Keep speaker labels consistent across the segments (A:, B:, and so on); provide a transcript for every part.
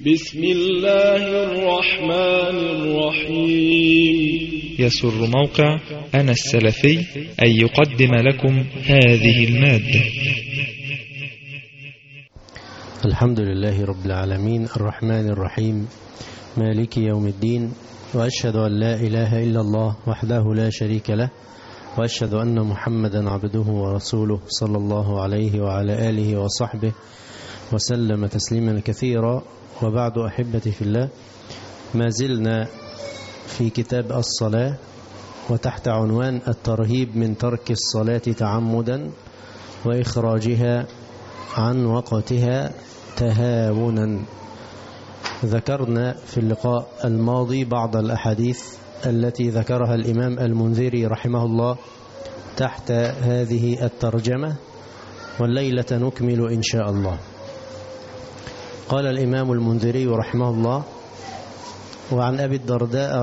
A: بسم الله الرحمن الرحيم.
B: يسر موقع أنا السلفي أن يقدم لكم هذه المادة.
C: الحمد لله رب العالمين الرحمن الرحيم مالك يوم الدين، وأشهد أن لا إله إلا الله وحده لا شريك له، وأشهد أن محمدا عبده ورسوله صلى الله عليه وعلى آله وصحبه وسلم تسليما كثيرا. وبعد، أحبتي في الله، ما زلنا في كتاب الصلاة وتحت عنوان الترهيب من ترك الصلاة تعمدا وإخراجها عن وقتها تهاونا. ذكرنا في اللقاء الماضي بعض الأحاديث التي ذكرها الإمام المنذري رحمه الله تحت هذه الترجمة، والليلة نكمل إن شاء الله. قال الإمام المنذري رحمه الله: وعن أبي الدرداء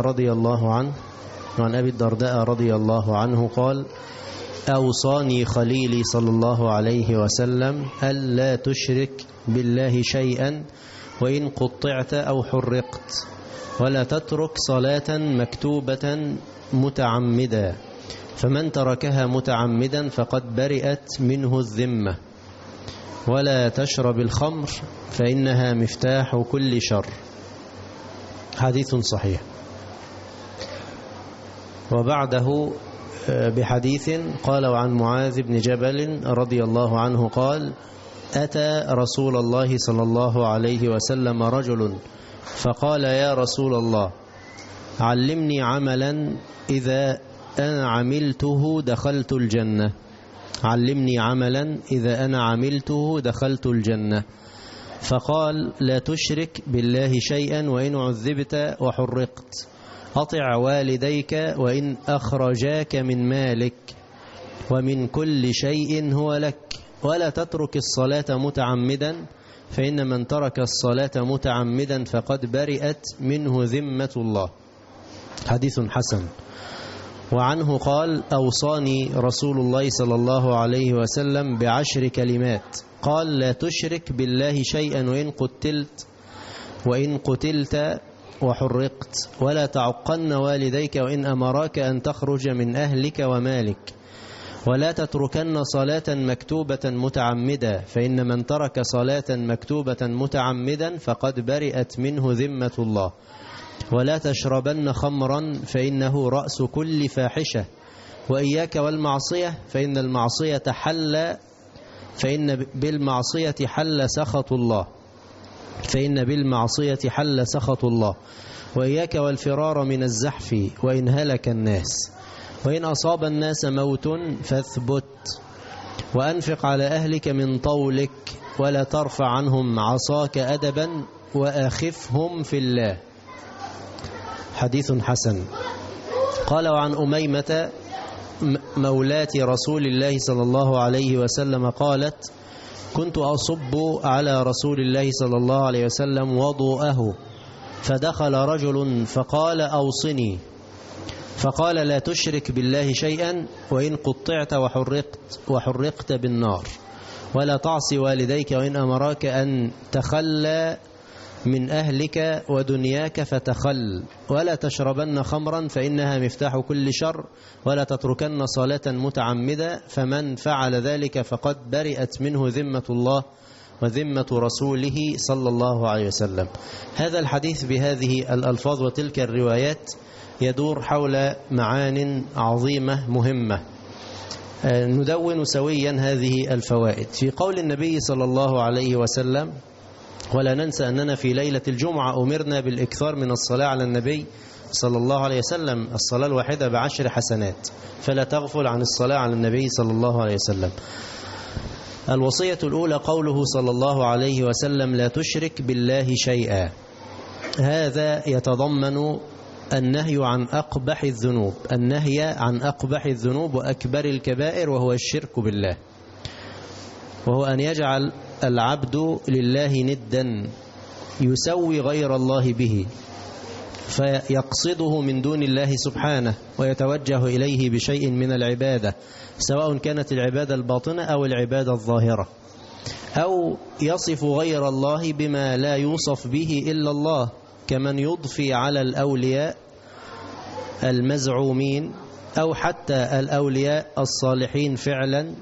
C: رضي الله عنه قال: أوصاني خليلي صلى الله عليه وسلم ألا تشرك بالله شيئا وإن قطعت أو حرقت، ولا تترك صلاة مكتوبة متعمدا، فمن تركها متعمدا فقد برئت منه الذمة، ولا تشرب الخمر فإنها مفتاح كل شر. حديث صحيح. وبعده بحديث قال: وعن معاذ بن جبل رضي الله عنه قال: أتى رسول الله صلى الله عليه وسلم رجل فقال: يا رسول الله، علمني عملا إذا أنا عملته دخلت الجنة. علمني عملا إذا أنا عملته دخلت الجنة. فقال: لا تشرك بالله شيئا وإن عذبت وحرقت، أطع والديك وإن أخرجاك من مالك، ومن كل شيء هو لك، ولا تترك الصلاة متعمدا، فإن من ترك الصلاة متعمدا فقد برئت منه ذمة الله. حديث حسن. وعنه قال: أوصاني رسول الله صلى الله عليه وسلم ب10 كلمات. قال: لا تشرك بالله شيئا وإن قتلت وحرقت، ولا تعقن والديك وإن أمراك أن تخرج من أهلك ومالك، ولا تتركن صلاة مكتوبة متعمدا، فإن من ترك صلاة مكتوبة متعمدا فقد برئت منه ذمة الله، ولا تشربن خمرا فإنه رأس كل فاحشة، وإياك والمعصية فإن بالمعصية حل سخط الله، وإياك والفرار من الزحف وإن هلك الناس، وإن أصاب الناس موت فاثبت، وأنفق على أهلك من طولك، ولا ترفع عنهم عصاك أدبا، وآخفهم في الله. حديث حسن. قال: وعن أميمة مولاة رسول الله صلى الله عليه وسلم قالت: كنت أصب على رسول الله صلى الله عليه وسلم وضوءه، فدخل رجل فقال: أوصني. فقال: لا تشرك بالله شيئا وإن قطعت وحرقت بالنار، ولا تعصي والديك وإن أمراك أن تخلى من أهلك ودنياك فتخل، ولا تشربن خمرا فإنها مفتاح كل شر، ولا تتركن صلاة متعمدة، فمن فعل ذلك فقد برئت منه ذمة الله وذمة رسوله صلى الله عليه وسلم. هذا الحديث بهذه الألفاظ وتلك الروايات يدور حول معان عظيمة مهمة. ندون سويا هذه الفوائد. في قول النبي صلى الله عليه وسلم: ولا ننسى أننا في ليلة الجمعة أمرنا بالإكثار من الصلاة على النبي صلى الله عليه وسلم، الصلاة الواحدة ب10 حسنات، فلا تغفل عن الصلاة على النبي صلى الله عليه وسلم. الوصية الأولى قوله صلى الله عليه وسلم: لا تشرك بالله شيئا. هذا يتضمن النهي عن أقبح الذنوب وأكبر الكبائر، وهو الشرك بالله، وهو أن يجعل العبد لله ندا يسوي غير الله به، فيقصده من دون الله سبحانه ويتوجه إليه بشيء من العبادة، سواء كانت العبادة الباطنة أو العبادة الظاهرة. أو يصف غير الله بما لا يوصف به إلا الله، كمن يضفي على الأولياء المزعومين أو حتى الأولياء الصالحين فعلا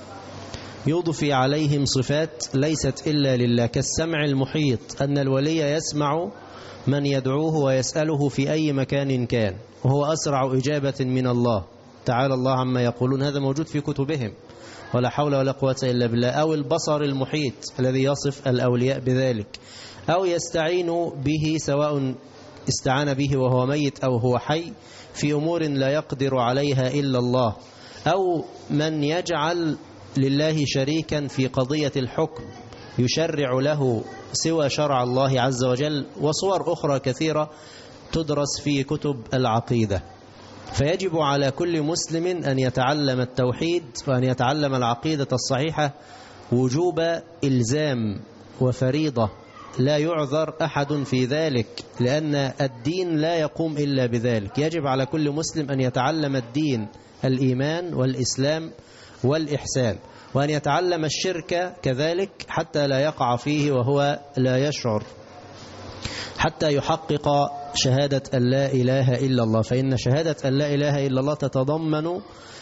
C: يضفي عليهم صفات ليست إلا لله، كالسمع المحيط، أن الولي يسمع من يدعوه ويسأله في أي مكان كان، وهو أسرع إجابة من الله تعالى الله عما يقولون. هذا موجود في كتبهم، ولا حول ولا قوة إلا بالله. أو البصر المحيط الذي يصف الأولياء بذلك، أو يستعين به سواء استعان به وهو ميت أو هو حي في أمور لا يقدر عليها إلا الله، أو من يجعل لله شريكا في قضية الحكم يشرع له سوى شرع الله عز وجل، وصور أخرى كثيرة تدرس في كتب العقيدة. فيجب على كل مسلم أن يتعلم التوحيد وأن يتعلم العقيدة الصحيحة وجوب إلزام وفريضة، لا يعذر أحد في ذلك، لأن الدين لا يقوم إلا بذلك. يجب على كل مسلم أن يتعلم الدين، الإيمان والإسلام والإحسان، وأن يتعلم الشرك كذلك حتى لا يقع فيه وهو لا يشعر، حتى يحقق شهادة أن لا إله إلا الله. فإن شهادة أن لا إله إلا الله تتضمن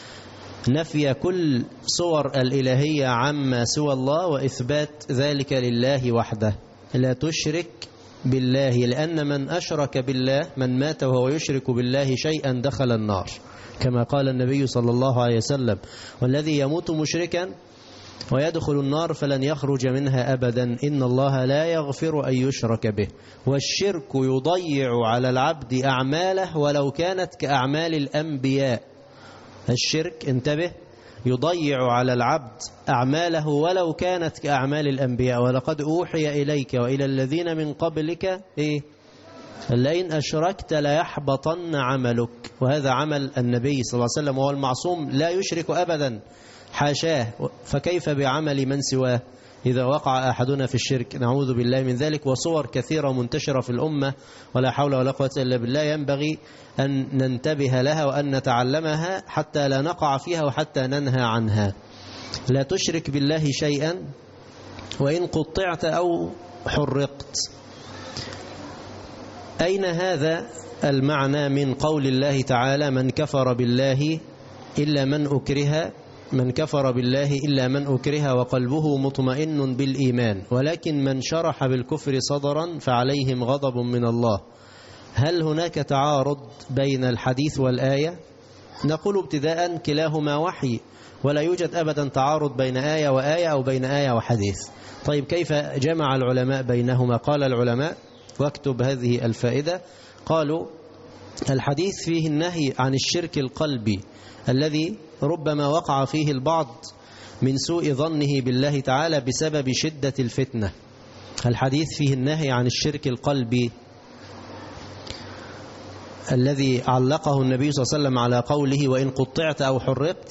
C: نفي كل صور الإلهية عما سوى الله، وإثبات ذلك لله وحده، لا تشرك بالله، لأن من أشرك بالله، من مات وهو يشرك بالله شيئا دخل النار، كما قال النبي صلى الله عليه وسلم: والذي يموت مشركا ويدخل النار فلن يخرج منها أبدا، إن الله لا يغفر أن يشرك به. والشرك يضيع على العبد أعماله ولو كانت كأعمال الأنبياء. الشرك، انتبه، يضيع على العبد أعماله ولو كانت كأعمال الأنبياء. ولقد أوحي إليك وإلى الذين من قبلك لئن أشركت ليحبطن عملك. وهذا عمل النبي صلى الله عليه وسلم، وهو المعصوم لا يشرك أبدا، حاشاه، فكيف بعمل من سواه إذا وقع أحدنا في الشرك؟ نعوذ بالله من ذلك. وصور كثيرة منتشرة في الأمة ولا حول ولا قوة إلا بالله، ينبغي أن ننتبه لها وأن نتعلمها حتى لا نقع فيها وحتى ننهى عنها. لا تشرك بالله شيئا وإن قطعت أو حرقت. أين هذا المعنى من قول الله تعالى: من كفر بالله إلا من أكره، من كفر بالله إلا من أكره وقلبه مطمئن بالإيمان، ولكن من شرح بالكفر صدرا فعليهم غضب من الله. هل هناك تعارض بين الحديث والآية؟ نقول ابتداء كلاهما وحي، ولا يوجد أبدا تعارض بين آية وآية أو بين آية وحديث. طيب كيف جمع العلماء بينهما؟ قال العلماء، واكتب هذه الفائدة، قالوا: الحديث فيه النهي عن الشرك القلبي الذي ربما وقع فيه البعض من سوء ظنه بالله تعالى بسبب شدة الفتنة. الحديث فيه النهي عن الشرك القلبي الذي علقه النبي صلى الله عليه وسلم على قوله: وإن قطعت أو حرقت.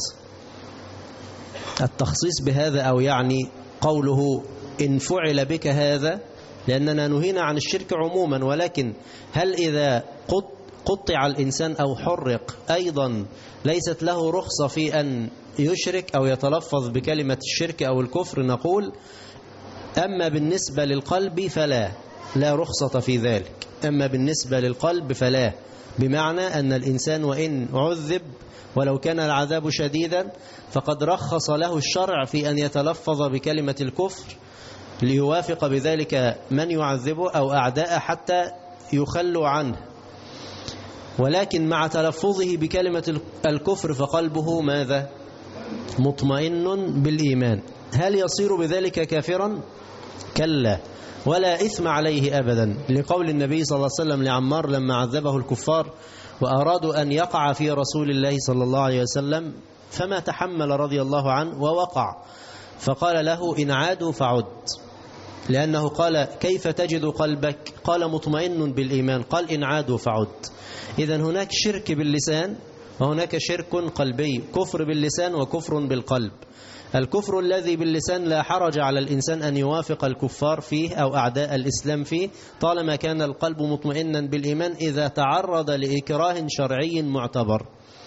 C: التخصيص بهذا، أو يعني قوله إن فعل بك هذا، لأننا نهينا عن الشرك عموما، ولكن هل إذا قطع الإنسان أو حرق أيضا ليست له رخصة في أن يشرك أو يتلفظ بكلمة الشرك أو الكفر؟ نقول: أما بالنسبة للقلب فلا، لا رخصة في ذلك. أما بالنسبة للقلب فلا، بمعنى أن الإنسان وإن عذب ولو كان العذاب شديدا فقد رخص له الشرع في أن يتلفظ بكلمة الكفر ليوافق بذلك من يعذبه أو أعداء حتى يخلوا عنه. ولكن مع تلفظه بكلمة الكفر فقلبه ماذا؟ مطمئن بالإيمان. هل يصير بذلك كافرا؟ كلا، ولا إثم عليه أبدا، لقول النبي صلى الله عليه وسلم لعمار لما عذبه الكفار وأرادوا أن يقع في رسول الله صلى الله عليه وسلم، فما تحمل رضي الله عنه ووقع، فقال له: إن عادوا فعد، لأنه قال: كيف تجد قلبك؟ قال: مطمئن بالإيمان. قال: إن عادوا فعد. إذن هناك شرك باللسان وهناك شرك قلبي، كفر باللسان وكفر بالقلب. الكفر الذي باللسان لا حرج على الإنسان أن يوافق الكفار فيه أو أعداء الإسلام فيه طالما كان القلب مطمئنا بالإيمان، إذا تعرض لإكراه شرعي معتبر.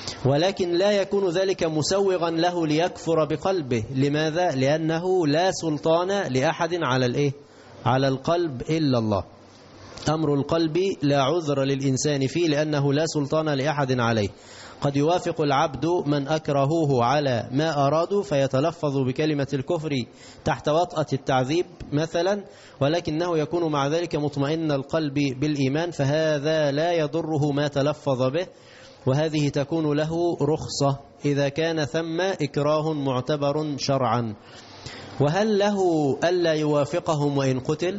C: ولكن لا يكون ذلك مسوغا له ليكفر بقلبه. لماذا؟ لأنه لا سلطان لأحد على القلب إلا الله. أمر القلب لا عذر للإنسان فيه، لأنه لا سلطان لأحد عليه. قد يوافق العبد من أكرهوه على ما أرادوا فيتلفظ بكلمة الكفر تحت وطأة التعذيب مثلا، ولكنه يكون مع ذلك مطمئن القلب بالإيمان، فهذا لا يضره ما تلفظ به، وهذه تكون له رخصة إذا كان ثم إكراه معتبر شرعا. وهل له ألا يوافقهم وإن قتل؟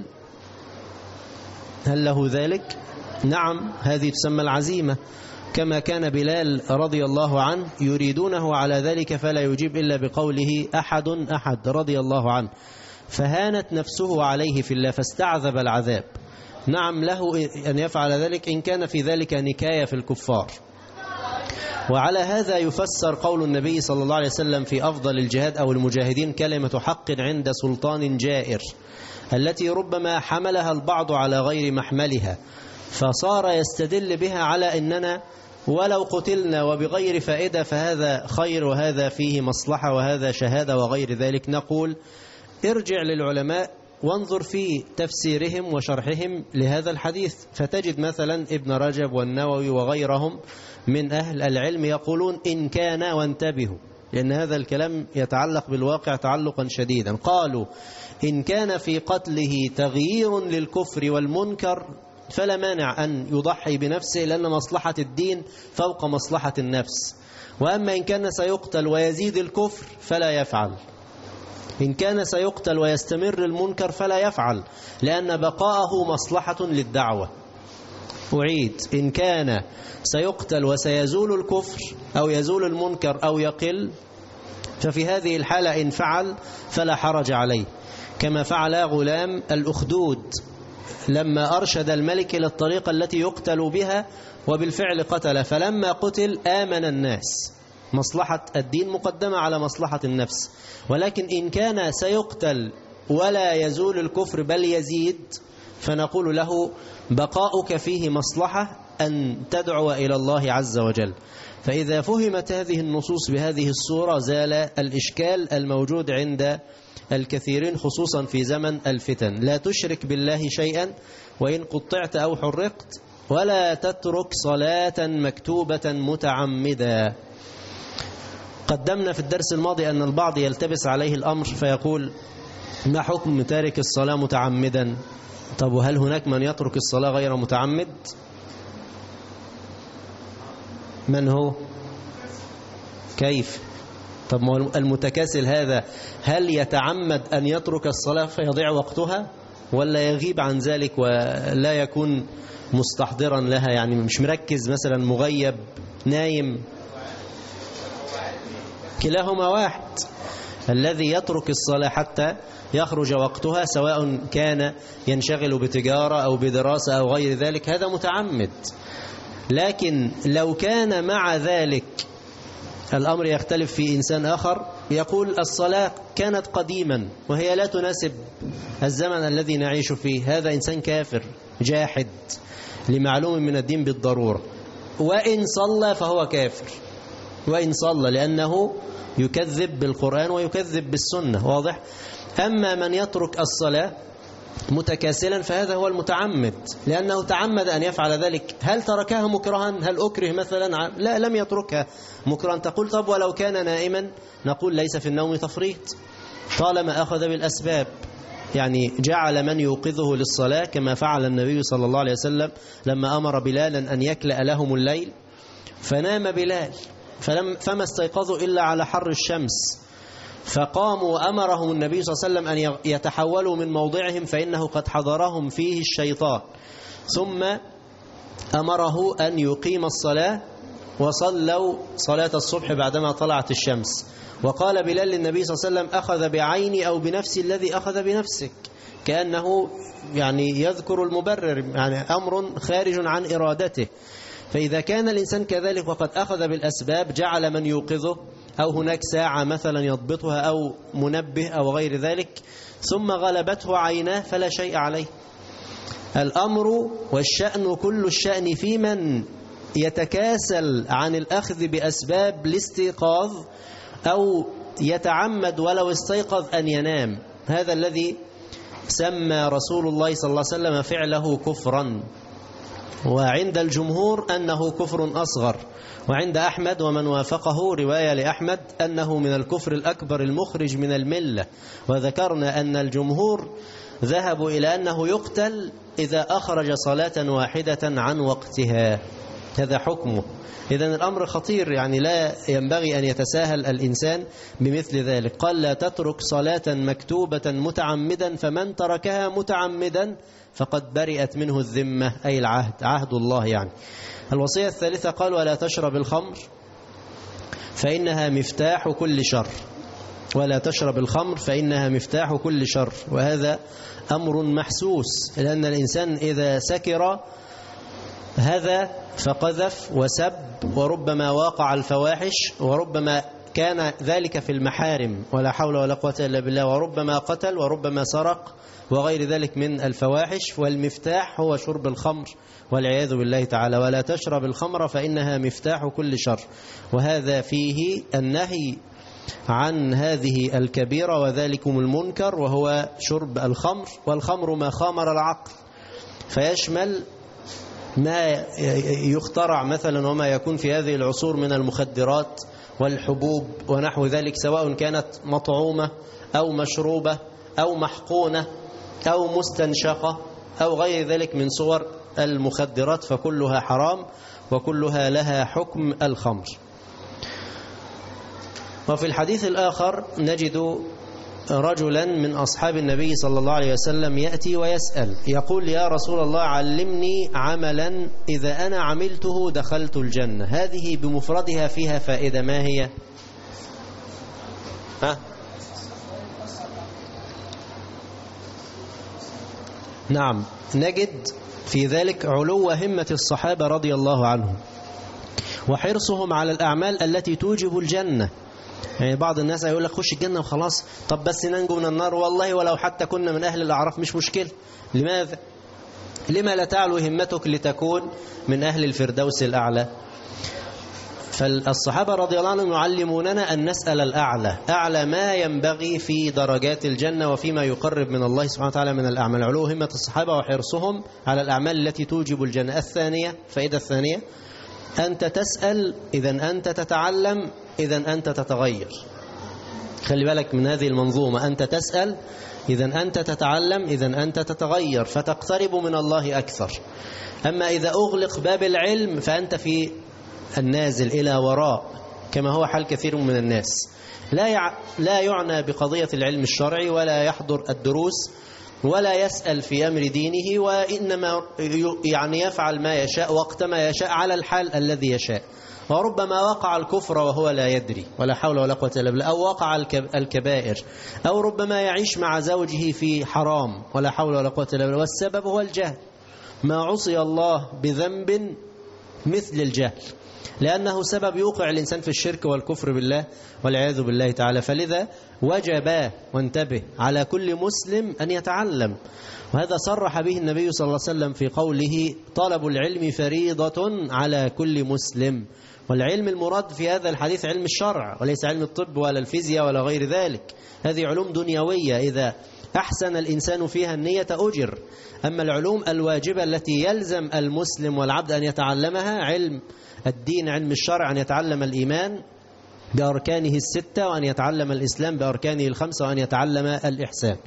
C: هل له ذلك؟ نعم، هذه تسمى العزيمة، كما كان بلال رضي الله عنه يريدونه على ذلك فلا يجيب إلا بقوله أحد أحد رضي الله عنه، فهانت نفسه عليه في الله فاستعذب العذاب. نعم، له أن يفعل ذلك إن كان في ذلك نكاية في الكفار. وعلى هذا يفسر قول النبي صلى الله عليه وسلم في أفضل الجهاد أو المجاهدين كلمة حق عند سلطان جائر، التي ربما حملها البعض على غير محملها، فصار يستدل بها على أننا ولو قتلنا وبغير فائدة فهذا خير وهذا فيه مصلحة وهذا شهادة وغير ذلك. نقول ارجع للعلماء وانظر في تفسيرهم وشرحهم لهذا الحديث، فتجد مثلا ابن رجب والنووي وغيرهم من أهل العلم يقولون إن كان، وانتبهوا لأن هذا الكلام يتعلق بالواقع تعلقا شديدا، قالوا إن كان في قتله تغيير للكفر والمنكر فلا مانع أن يضحي بنفسه، لأن مصلحة الدين فوق مصلحة النفس. وأما إن كان سيقتل ويزيد الكفر فلا يفعل، إن كان سيقتل ويستمر المنكر فلا يفعل، لأن بقاءه مصلحة للدعوة. أعيد، إن كان سيقتل وسيزول الكفر أو يزول المنكر أو يقل، ففي هذه الحالة إن فعل فلا حرج عليه، كما فعل غلام الأخدود لما أرشد الملك إلى الطريقة التي يقتل بها، وبالفعل قتل، فلما قتل آمن الناس. مصلحة الدين مقدمة على مصلحة النفس. ولكن إن كان سيقتل ولا يزول الكفر بل يزيد، فنقول له بقاؤك فيه مصلحة أن تدعو إلى الله عز وجل. فإذا فهمت هذه النصوص بهذه الصورة زال الإشكال الموجود عند الكثيرين خصوصا في زمن الفتن. لا تشرك بالله شيئا وإن قطعت أو حرقت، ولا تترك صلاة مكتوبة متعمدا. قدمنا في الدرس الماضي أن البعض يلتبس عليه الأمر فيقول ما حكم تارك الصلاة متعمدا؟ طب وهل هناك من يترك الصلاة غير متعمد؟ من هو؟ كيف؟ طب المتكاسل هذا هل يتعمد أن يترك الصلاة فيضيع وقتها، ولا يغيب عن ذلك ولا يكون مستحضرا لها، يعني مش مركز مثلا، مغيب نايم؟ كلاهما واحد. الذي يترك الصلاة حتى يخرج وقتها سواء كان ينشغل بتجارة أو بدراسة أو غير ذلك هذا متعمد. لكن لو كان مع ذلك الأمر يختلف في إنسان آخر يقول الصلاة كانت قديما وهي لا تناسب الزمن الذي نعيش فيه، هذا إنسان كافر جاحد لمعلوم من الدين بالضرورة، وإن صلى فهو كافر، وإن صلى، لأنه يكذب بالقرآن ويكذب بالسنة. واضح؟ أما من يترك الصلاة متكاسلا فهذا هو المتعمد، لأنه تعمد أن يفعل ذلك. هل تركها مكرها؟ هل أكره مثلا؟ لا، لم يتركها مكرها. تقول طب ولو كان نائما؟ نقول ليس في النوم تفريط طالما أخذ بالأسباب، يعني جعل من يوقظه للصلاة كما فعل النبي صلى الله عليه وسلم لما أمر بلالا أن يكلأ لهم الليل، فنام بلال فما استيقظوا إلا على حر الشمس، فقاموا وأمرهم النبي صلى الله عليه وسلم أن يتحولوا من موضعهم فإنه قد حضرهم فيه الشيطان، ثم أمره أن يقيم الصلاة، وصلوا صلاة الصبح بعدما طلعت الشمس. وقال بلال للنبي صلى الله عليه وسلم أخذ بعيني أو بنفسي الذي أخذ بنفسك، كأنه يعني يذكر المبرر، يعني أمر خارج عن إرادته. فإذا كان الإنسان كذلك وقد أخذ بالأسباب جعل من يوقظه، أو هناك ساعة مثلا يضبطها أو منبه أو غير ذلك، ثم غلبته عيناه فلا شيء عليه. الأمر والشأن كل الشأن في من يتكاسل عن الأخذ بأسباب الاستيقاظ أو يتعمد ولو استيقظ أن ينام. هذا الذي سمى رسول الله صلى الله عليه وسلم فعله كفرا، وعند الجمهور أنه كفر أصغر، وعند أحمد ومن وافقه رواية لأحمد أنه من الكفر الأكبر المخرج من الملة. وذكرنا أن الجمهور ذهبوا إلى أنه يقتل إذا أخرج صلاة واحدة عن وقتها، هذا حكمه. إذن الأمر خطير، يعني لا ينبغي أن يتساهل الإنسان بمثل ذلك. قال لا تترك صلاة مكتوبة متعمدا، فمن تركها متعمدا فقد برئت منه الذمة، أي العهد، عهد الله يعني. الوصية الثالثة قال ولا تشرب الخمر فإنها مفتاح كل شر، ولا تشرب الخمر فإنها مفتاح كل شر. وهذا أمر محسوس، لأن الإنسان إذا سكر هذا فقذف وسب، وربما واقع الفواحش، وربما كان ذلك في المحارم ولا حول ولا قوة إلا بالله، وربما قتل، وربما سرق، وغير ذلك من الفواحش. والمفتاح هو شرب الخمر والعياذ بالله تعالى. ولا تشرب الخمر فإنها مفتاح كل شر. وهذا فيه النهي عن هذه الكبيرة وذلكم المنكر، وهو شرب الخمر. والخمر ما خامر العقل، فيشمل ما يخترع مثلا وما يكون في هذه العصور من المخدرات والحبوب ونحو ذلك، سواء كانت مطعومة أو مشروبة أو محقونة أو مستنشقة أو غير ذلك من صور المخدرات، فكلها حرام وكلها لها حكم الخمر. وفي الحديث الآخر نجد رجلا من أصحاب النبي صلى الله عليه وسلم يأتي ويسأل، يقول يا رسول الله علمني عملا إذا أنا عملته دخلت الجنة. هذه بمفردها فيها فائدة، ما هي؟ نعم، نجد في ذلك علو همة الصحابة رضي الله عنهم وحرصهم على الأعمال التي توجب الجنة. يعني بعض الناس يقول لك خش الجنة وخلاص، طب بس ننجو من النار، والله ولو حتى كنا من أهل الأعراف مش مشكلة. لماذا؟ لما لا تعلو همتك لتكون من أهل الفردوس الأعلى؟ فالصحابة رضي الله عنهم يعلموننا أن نسأل الأعلى، أعلى ما ينبغي في درجات الجنة وفيما يقرب من الله سبحانه وتعالى من الأعمال. علو همة الصحابة وحرصهم على الأعمال التي توجب الجنة. الثانية، فائدة الثانية، أنت تسأل إذن أنت تتعلم، إذن أنت تتغير. خلي بالك من هذه المنظومة، أنت تسأل إذن أنت تتعلم، إذن أنت تتغير فتقترب من الله أكثر. أما إذا أغلق باب العلم فأنت في النازل إلى وراء، كما هو حال كثير من الناس، لا يعنى بقضية العلم الشرعي ولا يحضر الدروس ولا يسأل في أمر دينه، وإنما يعني يفعل ما يشاء وقت ما يشاء على الحال الذي يشاء. وربما وقع الكفر وهو لا يدري، ولا حول ولا قوة إلا بالله، أو وقع الكبائر، أو ربما يعيش مع زوجه في حرام، ولا حول ولا قوة إلا بالله، والسبب هو الجهل. ما عصي الله بذنب مثل الجهل، لأنه سبب يوقع الإنسان في الشرك والكفر بالله والعياذ بالله تعالى. فلذا وجب، وانتبه، على كل مسلم أن يتعلم. وهذا صرح به النبي صلى الله عليه وسلم في قوله طلب العلم فريضة على كل مسلم. والعلم المراد في هذا الحديث علم الشرع، وليس علم الطب ولا الفيزياء ولا غير ذلك. هذه علوم دنيوية إذا أحسن الإنسان فيها النية أجر. أما العلوم الواجبة التي يلزم المسلم والعبد أن يتعلمها، علم الدين، علم الشرع، أن يتعلم الإيمان بأركانه الستة، وأن يتعلم الإسلام بأركانه الخمسة، وأن يتعلم الإحسان.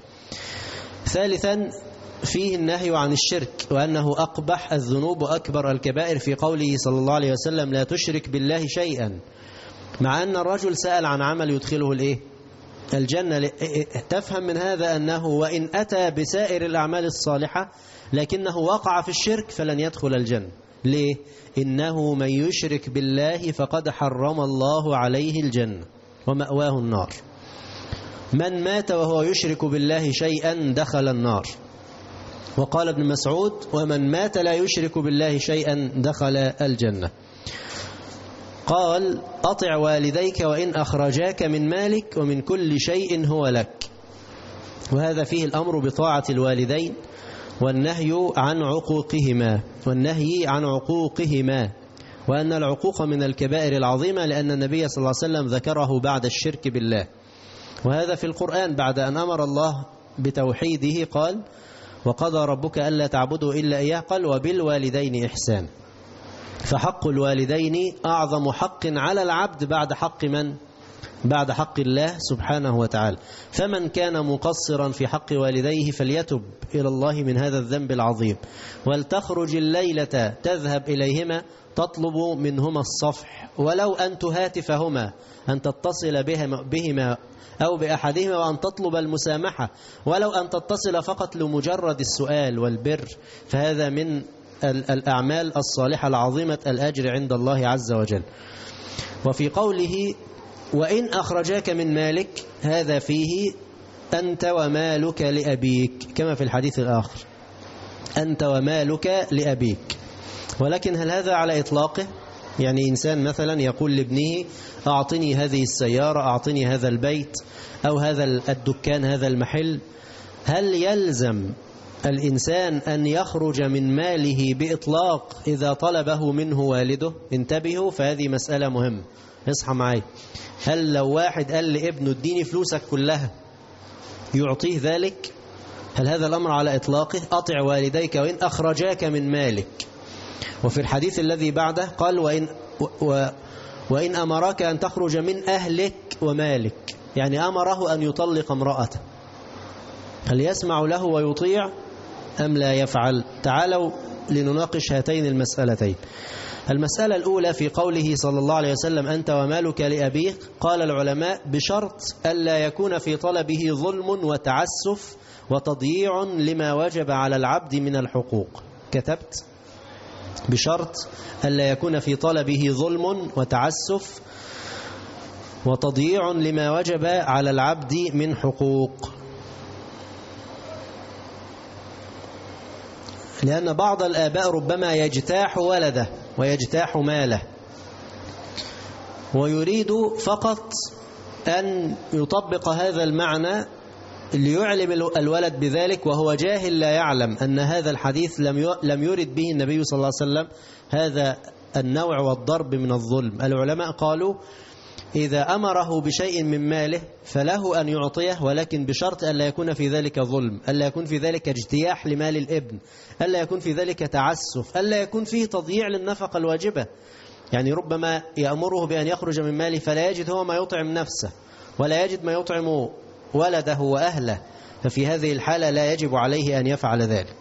C: ثالثا، فيه النهي عن الشرك، وأنه أقبح الذنوب وأكبر الكبائر، في قوله صلى الله عليه وسلم لا تشرك بالله شيئا، مع أن الرجل سأل عن عمل يدخله الجنة. تفهم من هذا أنه وإن أتى بسائر الأعمال الصالحة لكنه وقع في الشرك فلن يدخل الجنة. ليه؟ إنه من يشرك بالله فقد حرم الله عليه الجنة ومأواه النار. من مات وهو يشرك بالله شيئا دخل النار. وقال ابن مسعود ومن مات لا يشرك بالله شيئا دخل الجنة. قال أطع والديك وإن أخرجاك من مالك ومن كل شيء هو لك. وهذا فيه الأمر بطاعة الوالدين والنهي عن عقوقهما، وأن العقوق من الكبائر العظيمة، لأن النبي صلى الله عليه وسلم ذكره بعد الشرك بالله، وهذا في القرآن بعد أن أمر الله بتوحيده قال: وقضى ربك ألا تعبدوا إلا إياه، قال: وبالوالدين إحسان. فحق الوالدين أعظم حق على العبد بعد حق من؟ بعد حق الله سبحانه وتعالى. فمن كان مقصرا في حق والديه فليتب إلى الله من هذا الذنب العظيم، ولتخرج الليلة تذهب إليهما تطلب منهما الصفح، ولو أن تهاتفهما، أن تتصل بهما أو بأحدهما، وأن تطلب المسامحة، ولو أن تتصل فقط لمجرد السؤال والبر، فهذا من الأعمال الصالحة العظيمة الأجر عند الله عز وجل. وفي قوله: وإن أخرجاك من مالك، هذا فيه أنت ومالك لأبيك، كما في الحديث الآخر: أنت ومالك لأبيك. ولكن هل هذا على إطلاقه؟ يعني إنسان مثلا يقول لابنه: أعطني هذه السيارة، أعطني هذا البيت، أو هذا الدكان، هذا المحل. هل يلزم الإنسان أن يخرج من ماله بإطلاق إذا طلبه منه والده؟ انتبهوا، فهذه مسألة مهمة، اصحى معي. هل لو واحد قال لابنه اديني فلوسك كلها يعطيه ذلك؟ هل هذا الأمر على إطلاقه؟ أطع والديك وإن أخرجاك من مالك. وفي الحديث الذي بعده قال: وإن أمرك أن تخرج من أهلك ومالك، يعني أمره أن يطلق امرأته، هل يسمع له ويطيع أم لا يفعل؟ تعالوا لنناقش هاتين المسألتين. المسألة الأولى في قوله صلى الله عليه وسلم: أنت ومالك لأبيك، قال العلماء: بشرط ألا يكون في طلبه ظلم وتعسف وتضييع لما وجب على العبد من الحقوق. كتبت: بشرط ألا يكون في طلبه ظلم وتعسف وتضييع لما وجب على العبد من حقوق. لأن بعض الآباء ربما يجتاح ولده ويجتاح ماله، ويريد فقط أن يطبق هذا المعنى ليعلم الولد بذلك، وهو جاهل لا يعلم أن هذا الحديث لم يرد به النبي صلى الله عليه وسلم هذا النوع والضرب من الظلم. العلماء قالوا: إذا أمره بشيء من ماله فله أن يعطيه، ولكن بشرط ألا يكون في ذلك ظلم، ألا يكون في ذلك اجتياح لمال الابن، ألا يكون في ذلك تعسف، ألا يكون فيه تضييع للنفقة الواجبة. يعني ربما يأمره بأن يخرج من ماله فلا يجد هو ما يطعم نفسه، ولا يجد ما يطعم ولده وأهله، ففي هذه الحالة لا يجب عليه أن يفعل ذلك.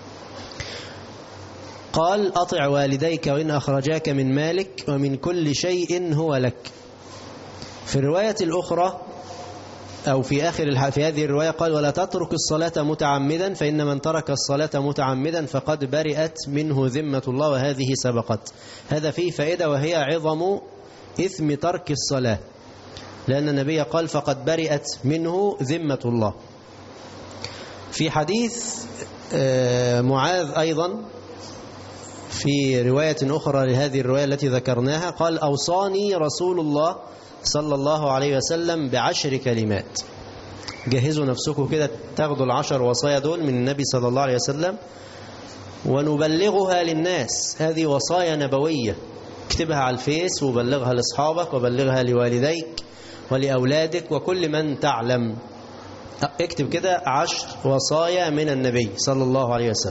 C: قال: أطع والديك وإن أخرجاك من مالك ومن كل شيء هو لك. في الرواية الأخرى أو في هذه الرواية قال: ولا تترك الصلاة متعمدا، فإن من ترك الصلاة متعمدا فقد برئت منه ذمة الله، وهذه سبقت. هذا فيه فائدة، وهي عظم إثم ترك الصلاة، لأن النبي قال: فقد برئت منه ذمة الله. في حديث معاذ أيضا في رواية أخرى لهذه الرواية التي ذكرناها قال: أوصاني رسول الله صلى الله عليه وسلم ب10 كلمات. جهزوا نفسكم كده تاخدوا 10 وصايا دول من النبي صلى الله عليه وسلم ونبلغها للناس. هذه وصايا نبوية، اكتبها على الفيس وبلغها لأصحابك وبلغها لوالديك ولأولادك وكل من تعلم. اكتب كده 10 وصايا من النبي صلى الله عليه وسلم.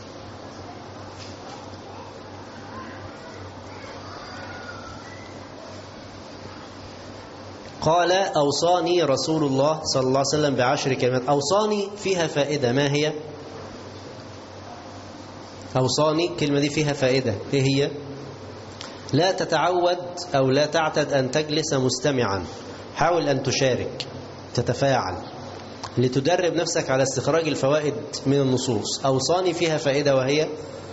C: قال: أوصاني رسول الله صلى الله عليه وسلم ب10 كلمات. أوصاني فيها فائدة، ما هي؟ أوصاني الكلمة دي فيها فائدة، إيه هي؟ لا تتعود أو لا تعتد أن تجلس مستمعا، حاول أن تشارك، تتفاعل لتدرب نفسك على استخراج الفوائد من النصوص. أوصاني فيها فائدة، وهي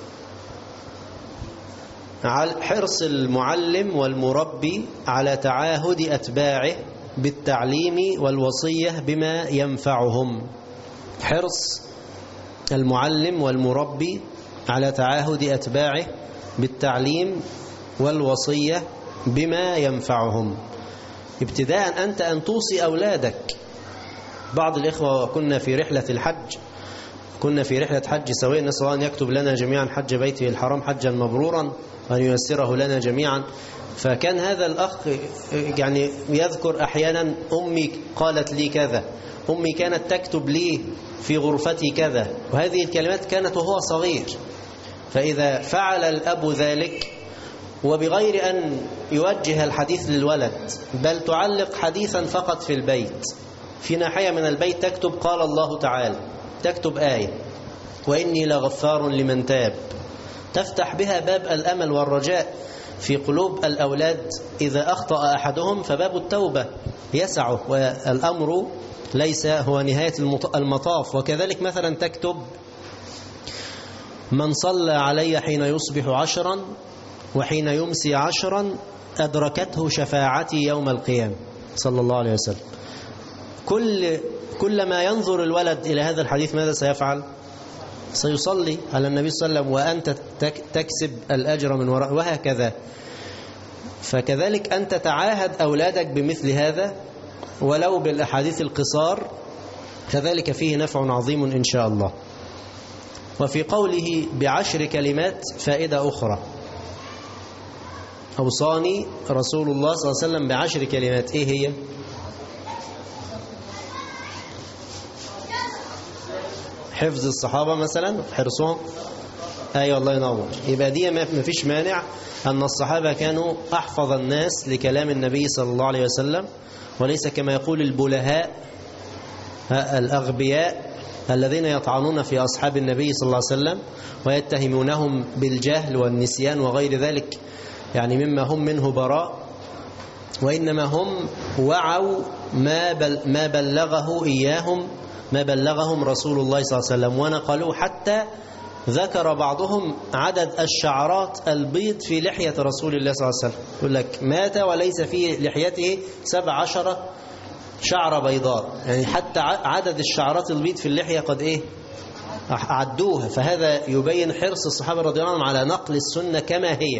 C: حرص المعلم والمربي على تعاهد أتباعه بالتعليم والوصية بما ينفعهم. حرص المعلم والمربي على تعاهد أتباعه بالتعليم والوصية بما ينفعهم. ابتداء أنت أن توصي أولادك. بعض الإخوة كنا في رحلة الحج كنا في رحلة حج سويا، نسأل الله أن يكتب لنا جميعا حج بيته الحرام حجا مبرورا وأن ييسره لنا جميعا. فكان هذا الأخ يعني يذكر أحيانا أمي قالت لي كذا، أمي كانت تكتب لي في غرفتي كذا، وهذه الكلمات كانت وهو صغير. فإذا فعل الأب ذلك وبغير أن يوجه الحديث للولد، بل تعلق حديثا فقط في البيت، في ناحية من البيت تكتب قال الله تعالى، تكتب آية وإني لغفار لمن تاب، تفتح بها باب الأمل والرجاء في قلوب الأولاد. إذا أخطأ أحدهم فباب التوبة يسعه، والأمر ليس هو نهاية المطاف. وكذلك مثلا تكتب من صلى علي حين يصبح 10 وحين يمسي 10 أدركته شفاعتي يوم القيامة، صلى الله عليه وسلم. كلما ينظر الولد إلى هذا الحديث ماذا سيفعل؟ سيصلي على النبي صلى الله عليه وسلم، وأنت تكسب الأجر من وراء، وهكذا. فكذلك أنت تعاهد أولادك بمثل هذا ولو بالأحاديث القصار، كذلك فيه نفع عظيم إن شاء الله. وفي قوله ب10 كلمات فائدة أخرى، أوصاني رسول الله صلى الله عليه وسلم ب10 كلمات. إيه هي؟ حفظ الصحابة مثلا، حرصهم. أيوة الله ينور. يبقى دي ما فيش مانع أن الصحابة كانوا أحفظ الناس لكلام النبي صلى الله عليه وسلم، وليس كما يقول البلهاء الأغبياء الذين يطعنون في أصحاب النبي صلى الله عليه وسلم ويتهمونهم بالجهل والنسيان وغير ذلك، يعني مما هم منه براء. وإنما هم وعوا ما بلغه إياهم، ما بلغهم رسول الله صلى الله عليه وسلم، ونقلوه. حتى ذكر بعضهم عدد الشعرات البيض في لحية رسول الله صلى الله عليه وسلم، يقول لك مات وليس في لحيته 17 شعر بيضاء، يعني حتى عدد الشعرات البيض في اللحية قد عدوها. فهذا يبين حرص الصحابة رضي الله عنهم على نقل السنة كما هي.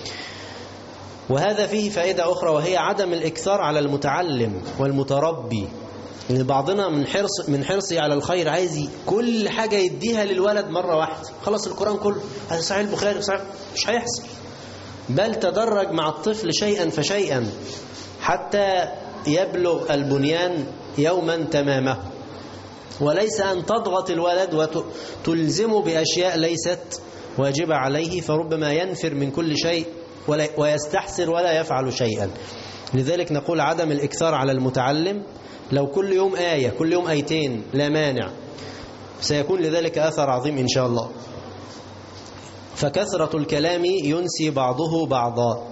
C: وهذا فيه فائدة أخرى، وهي عدم الإكثار على المتعلم والمتربي. يعني بعضنا من حرصه على الخير عايز كل حاجة يديها للولد مرة واحدة، خلص القرآن كله، هذا صحيح البخاري صحيح، مش هيحصل. بل تدرج مع الطفل شيئا فشيئا حتى يبلغ البنيان يوما تمامه، وليس أن تضغط الولد وتلزمه بأشياء ليست واجبة عليه، فربما ينفر من كل شيء ويستحسر ولا يفعل شيئا. لذلك نقول عدم الإكثار على المتعلم، لو كل يوم آية، كل يوم آيتين لا مانع، سيكون لذلك أثر عظيم إن شاء الله. فكثرة الكلام ينسي بعضه بعضا.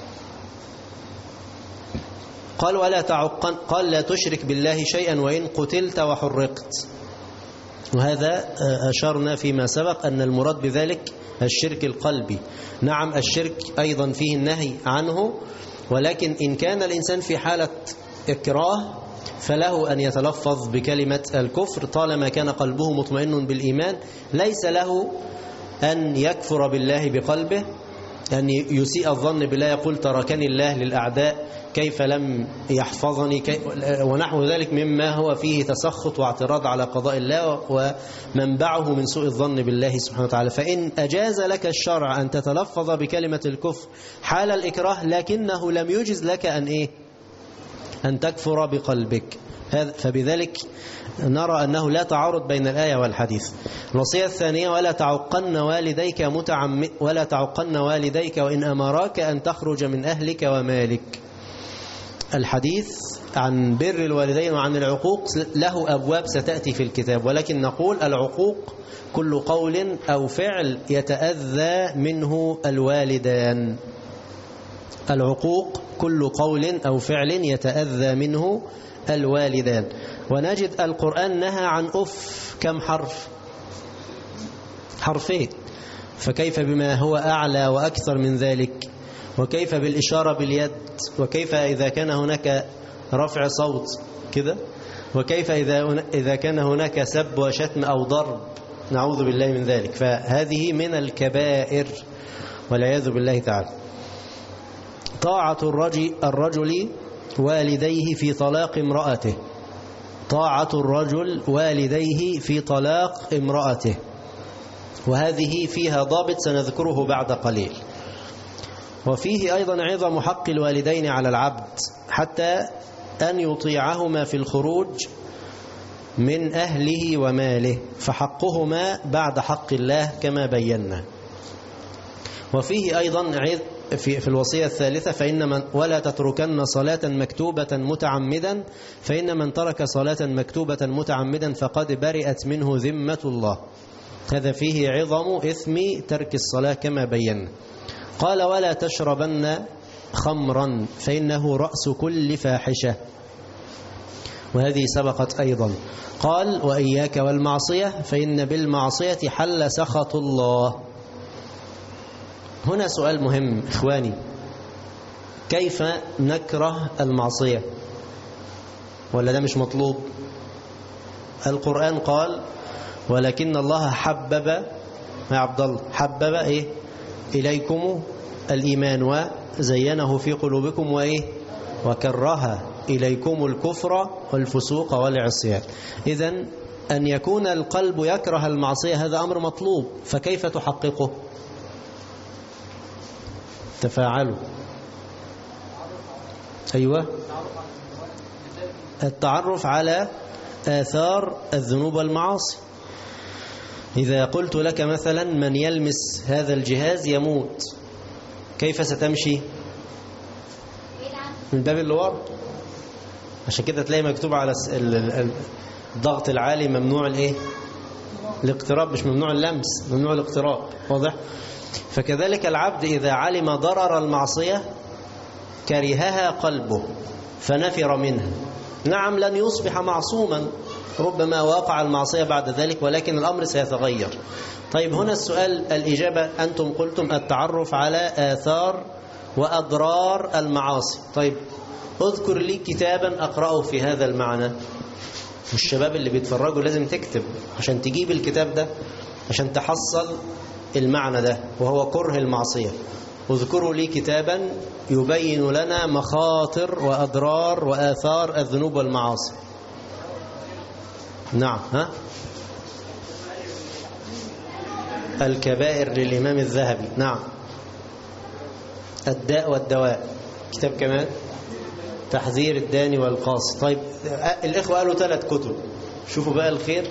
C: قال ولا تعقن، قال لا تشرك بالله شيئا وإن قتلت وحرقت. وهذا أشرنا فيما سبق أن المراد بذلك الشرك القلبي. نعم الشرك أيضا فيه النهي عنه، ولكن إن كان الإنسان في حالة إكراه فله أن يتلفظ بكلمة الكفر طالما كان قلبه مطمئن بالإيمان. ليس له أن يكفر بالله بقلبه، أن يسيء الظن بالله، يقول تركني الله للأعداء، كيف لم يحفظني، ونحو ذلك مما هو فيه تسخط واعتراض على قضاء الله ومنبعه من سوء الظن بالله سبحانه وتعالى. فإن أجاز لك الشرع أن تتلفظ بكلمة الكفر حال الإكراه، لكنه لم يجز لك أن تكفر بقلبك، فبذلك نرى أنه لا تعارض بين الآية والحديث. الوصية الثانية ولا تعقن والديك وإن أمراك أن تخرج من أهلك ومالك. الحديث عن بر الوالدين وعن العقوق له أبواب ستأتي في الكتاب، ولكن نقول العقوق كل قول أو فعل يتأذى منه الوالدان. العقوق كل قول أو فعل يتأذى منه الوالدان. ونجد القرآن نهى عن كم حرف؟ حرفين. فكيف بما هو أعلى وأكثر من ذلك؟ وكيف بالإشارة باليد؟ وكيف إذا كان هناك رفع صوت كده؟ وكيف إذا كان هناك سب وشتم أو ضرب؟ نعوذ بالله من ذلك. فهذه من الكبائر والعياذ بالله تعالى. طاعة الرجل والديه في طلاق امرأته. طاعة الرجل والديه في طلاق امرأته، وهذه فيها ضابط سنذكره بعد قليل. وفيه أيضا عظم حق الوالدين على العبد حتى أن يطيعهما في الخروج من أهله وماله، فحقهما بعد حق الله كما بينا. وفيه أيضا في الوصية الثالثة فإن من ولا تتركن صلاة مكتوبة متعمدا فإن من ترك صلاة مكتوبة متعمدا فقد برئت منه ذمة الله. هذا فيه عظم إثم ترك الصلاة كما بينا. قال ولا تشربن خمرا فإنه رأس كل فاحشة، وهذه سبقت أيضا. قال وإياك والمعصية فإن بالمعصية حل سخط الله. هنا سؤال مهم إخواني، كيف نكره المعصية؟ ولا ده مش مطلوب؟ القرآن قال ولكن الله حبب يا عبد الله حبب إيه إليكم الإيمان وزينه في قلوبكم وإيه وكره إليكم الكفر والفسوق والعصيان. إذن أن يكون القلب يكره المعصية هذا أمر مطلوب، فكيف تحققه؟ تفاعلوا. أيوة، التعرف على آثار الذنوب والمعاصي. إذا قلت لك مثلا من يلمس هذا الجهاز يموت، كيف ستمشي؟ من باب اللوار. عشان كده تلاقي مكتوب على الضغط العالي ممنوع الايه؟ الاقتراب، مش ممنوع اللمس، ممنوع الاقتراب. واضح؟ فكذلك العبد إذا علم ضرر المعصية كرهها قلبه فنفر منها. نعم لن يصبح معصوما، ربما وقع المعصية بعد ذلك، ولكن الأمر سيتغير. طيب هنا السؤال، الإجابة أنتم قلتم التعرف على آثار وأضرار المعاصي. طيب اذكر لي كتابا أقرأه في هذا المعنى. والشباب اللي بيتفرجوا لازم تكتب عشان تجيب الكتاب ده، عشان تحصل المعنى ده وهو كره المعصية. اذكروا لي كتابا يبين لنا مخاطر وأضرار وآثار الذنوب والمعاصي. نعم، ها؟ الكبائر للإمام الذهبي. نعم. الداء والدواء. كتاب كمان تحذير الداني والقاصي. طيب الإخوة قالوا 3 كتب، شوفوا بقى الخير.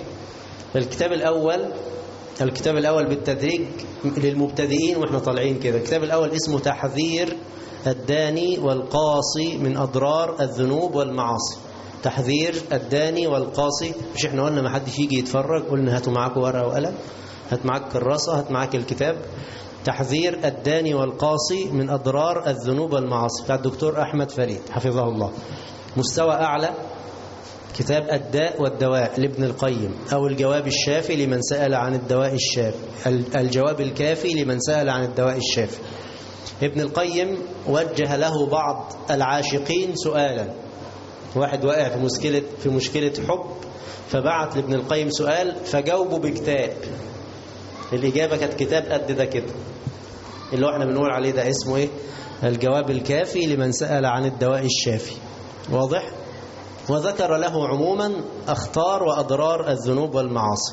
C: الكتاب الأول بالتدريج للمبتدئين واحنا طالعين كده. الكتاب الأول اسمه تحذير الداني والقاصي من أضرار الذنوب والمعاصي. تحذير الداني والقاصي. مش احنا قلنا ما حدش يجي يتفرج، قلنا هاتوا معاكم ورقة وقلم، هات معاك كراسة، هات معاك الكتاب. تحذير الداني والقاصي من أضرار الذنوب والمعاصي بتاع الدكتور أحمد فريد حفظه الله. مستوى أعلى كتاب الداء والدواء لابن القيم، أو الجواب الشافي لمن سأل عن الدواء الشافي، الجواب الكافي لمن سأل عن الدواء الشافي. ابن القيم وجه له بعض العاشقين سؤالا. واحد واقع في مشكلة حب، فبعت لابن القيم سؤال فجاوبه بكتاب. الإجابة كانت كتاب قد ده كده، اللي احنا بنقول عليه ده اسمه ايه؟ الجواب الكافي لمن سأل عن الدواء الشافي. واضح؟ وذكر له عموما أخطار وأضرار الذنوب والمعاصي.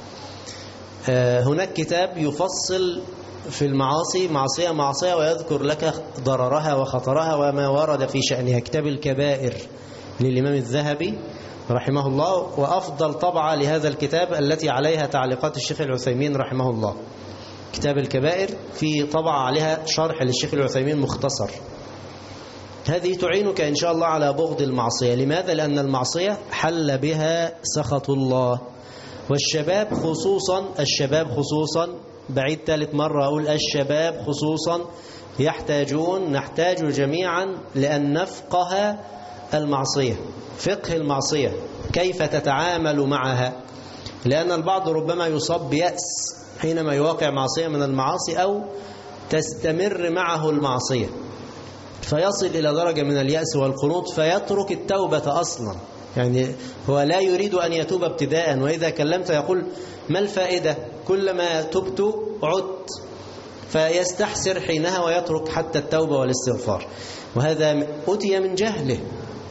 C: هناك كتاب يفصل في المعاصي معصية ويذكر لك ضررها وخطرها وما ورد في شأنها. كتاب الكبائر للإمام الذهبي رحمه الله، وأفضل طبعة لهذا الكتاب التي عليها تعليقات الشيخ العثيمين رحمه الله. كتاب الكبائر في طبعة عليها شرح للشيخ العثيمين مختصر. هذه تعينك إن شاء الله على بغض المعصية. لماذا؟ لأن المعصية حل بها سخط الله. والشباب خصوصا بعيد 3 مرة أقول الشباب خصوصا نحتاج جميعا لأن نفقه المعصية، فقه المعصية، كيف تتعامل معها. لأن البعض ربما يصاب بيأس حينما يواقع معصية من المعاصي أو تستمر معه المعصية، فيصل إلى درجة من اليأس والقنوط فيترك التوبة أصلا. يعني هو لا يريد أن يتوب ابتداء، وإذا كلمت يقول ما الفائدة؟ كلما تبت عدت، فيستحسر حينها ويترك حتى التوبة والاستغفار. وهذا أتي من جهله.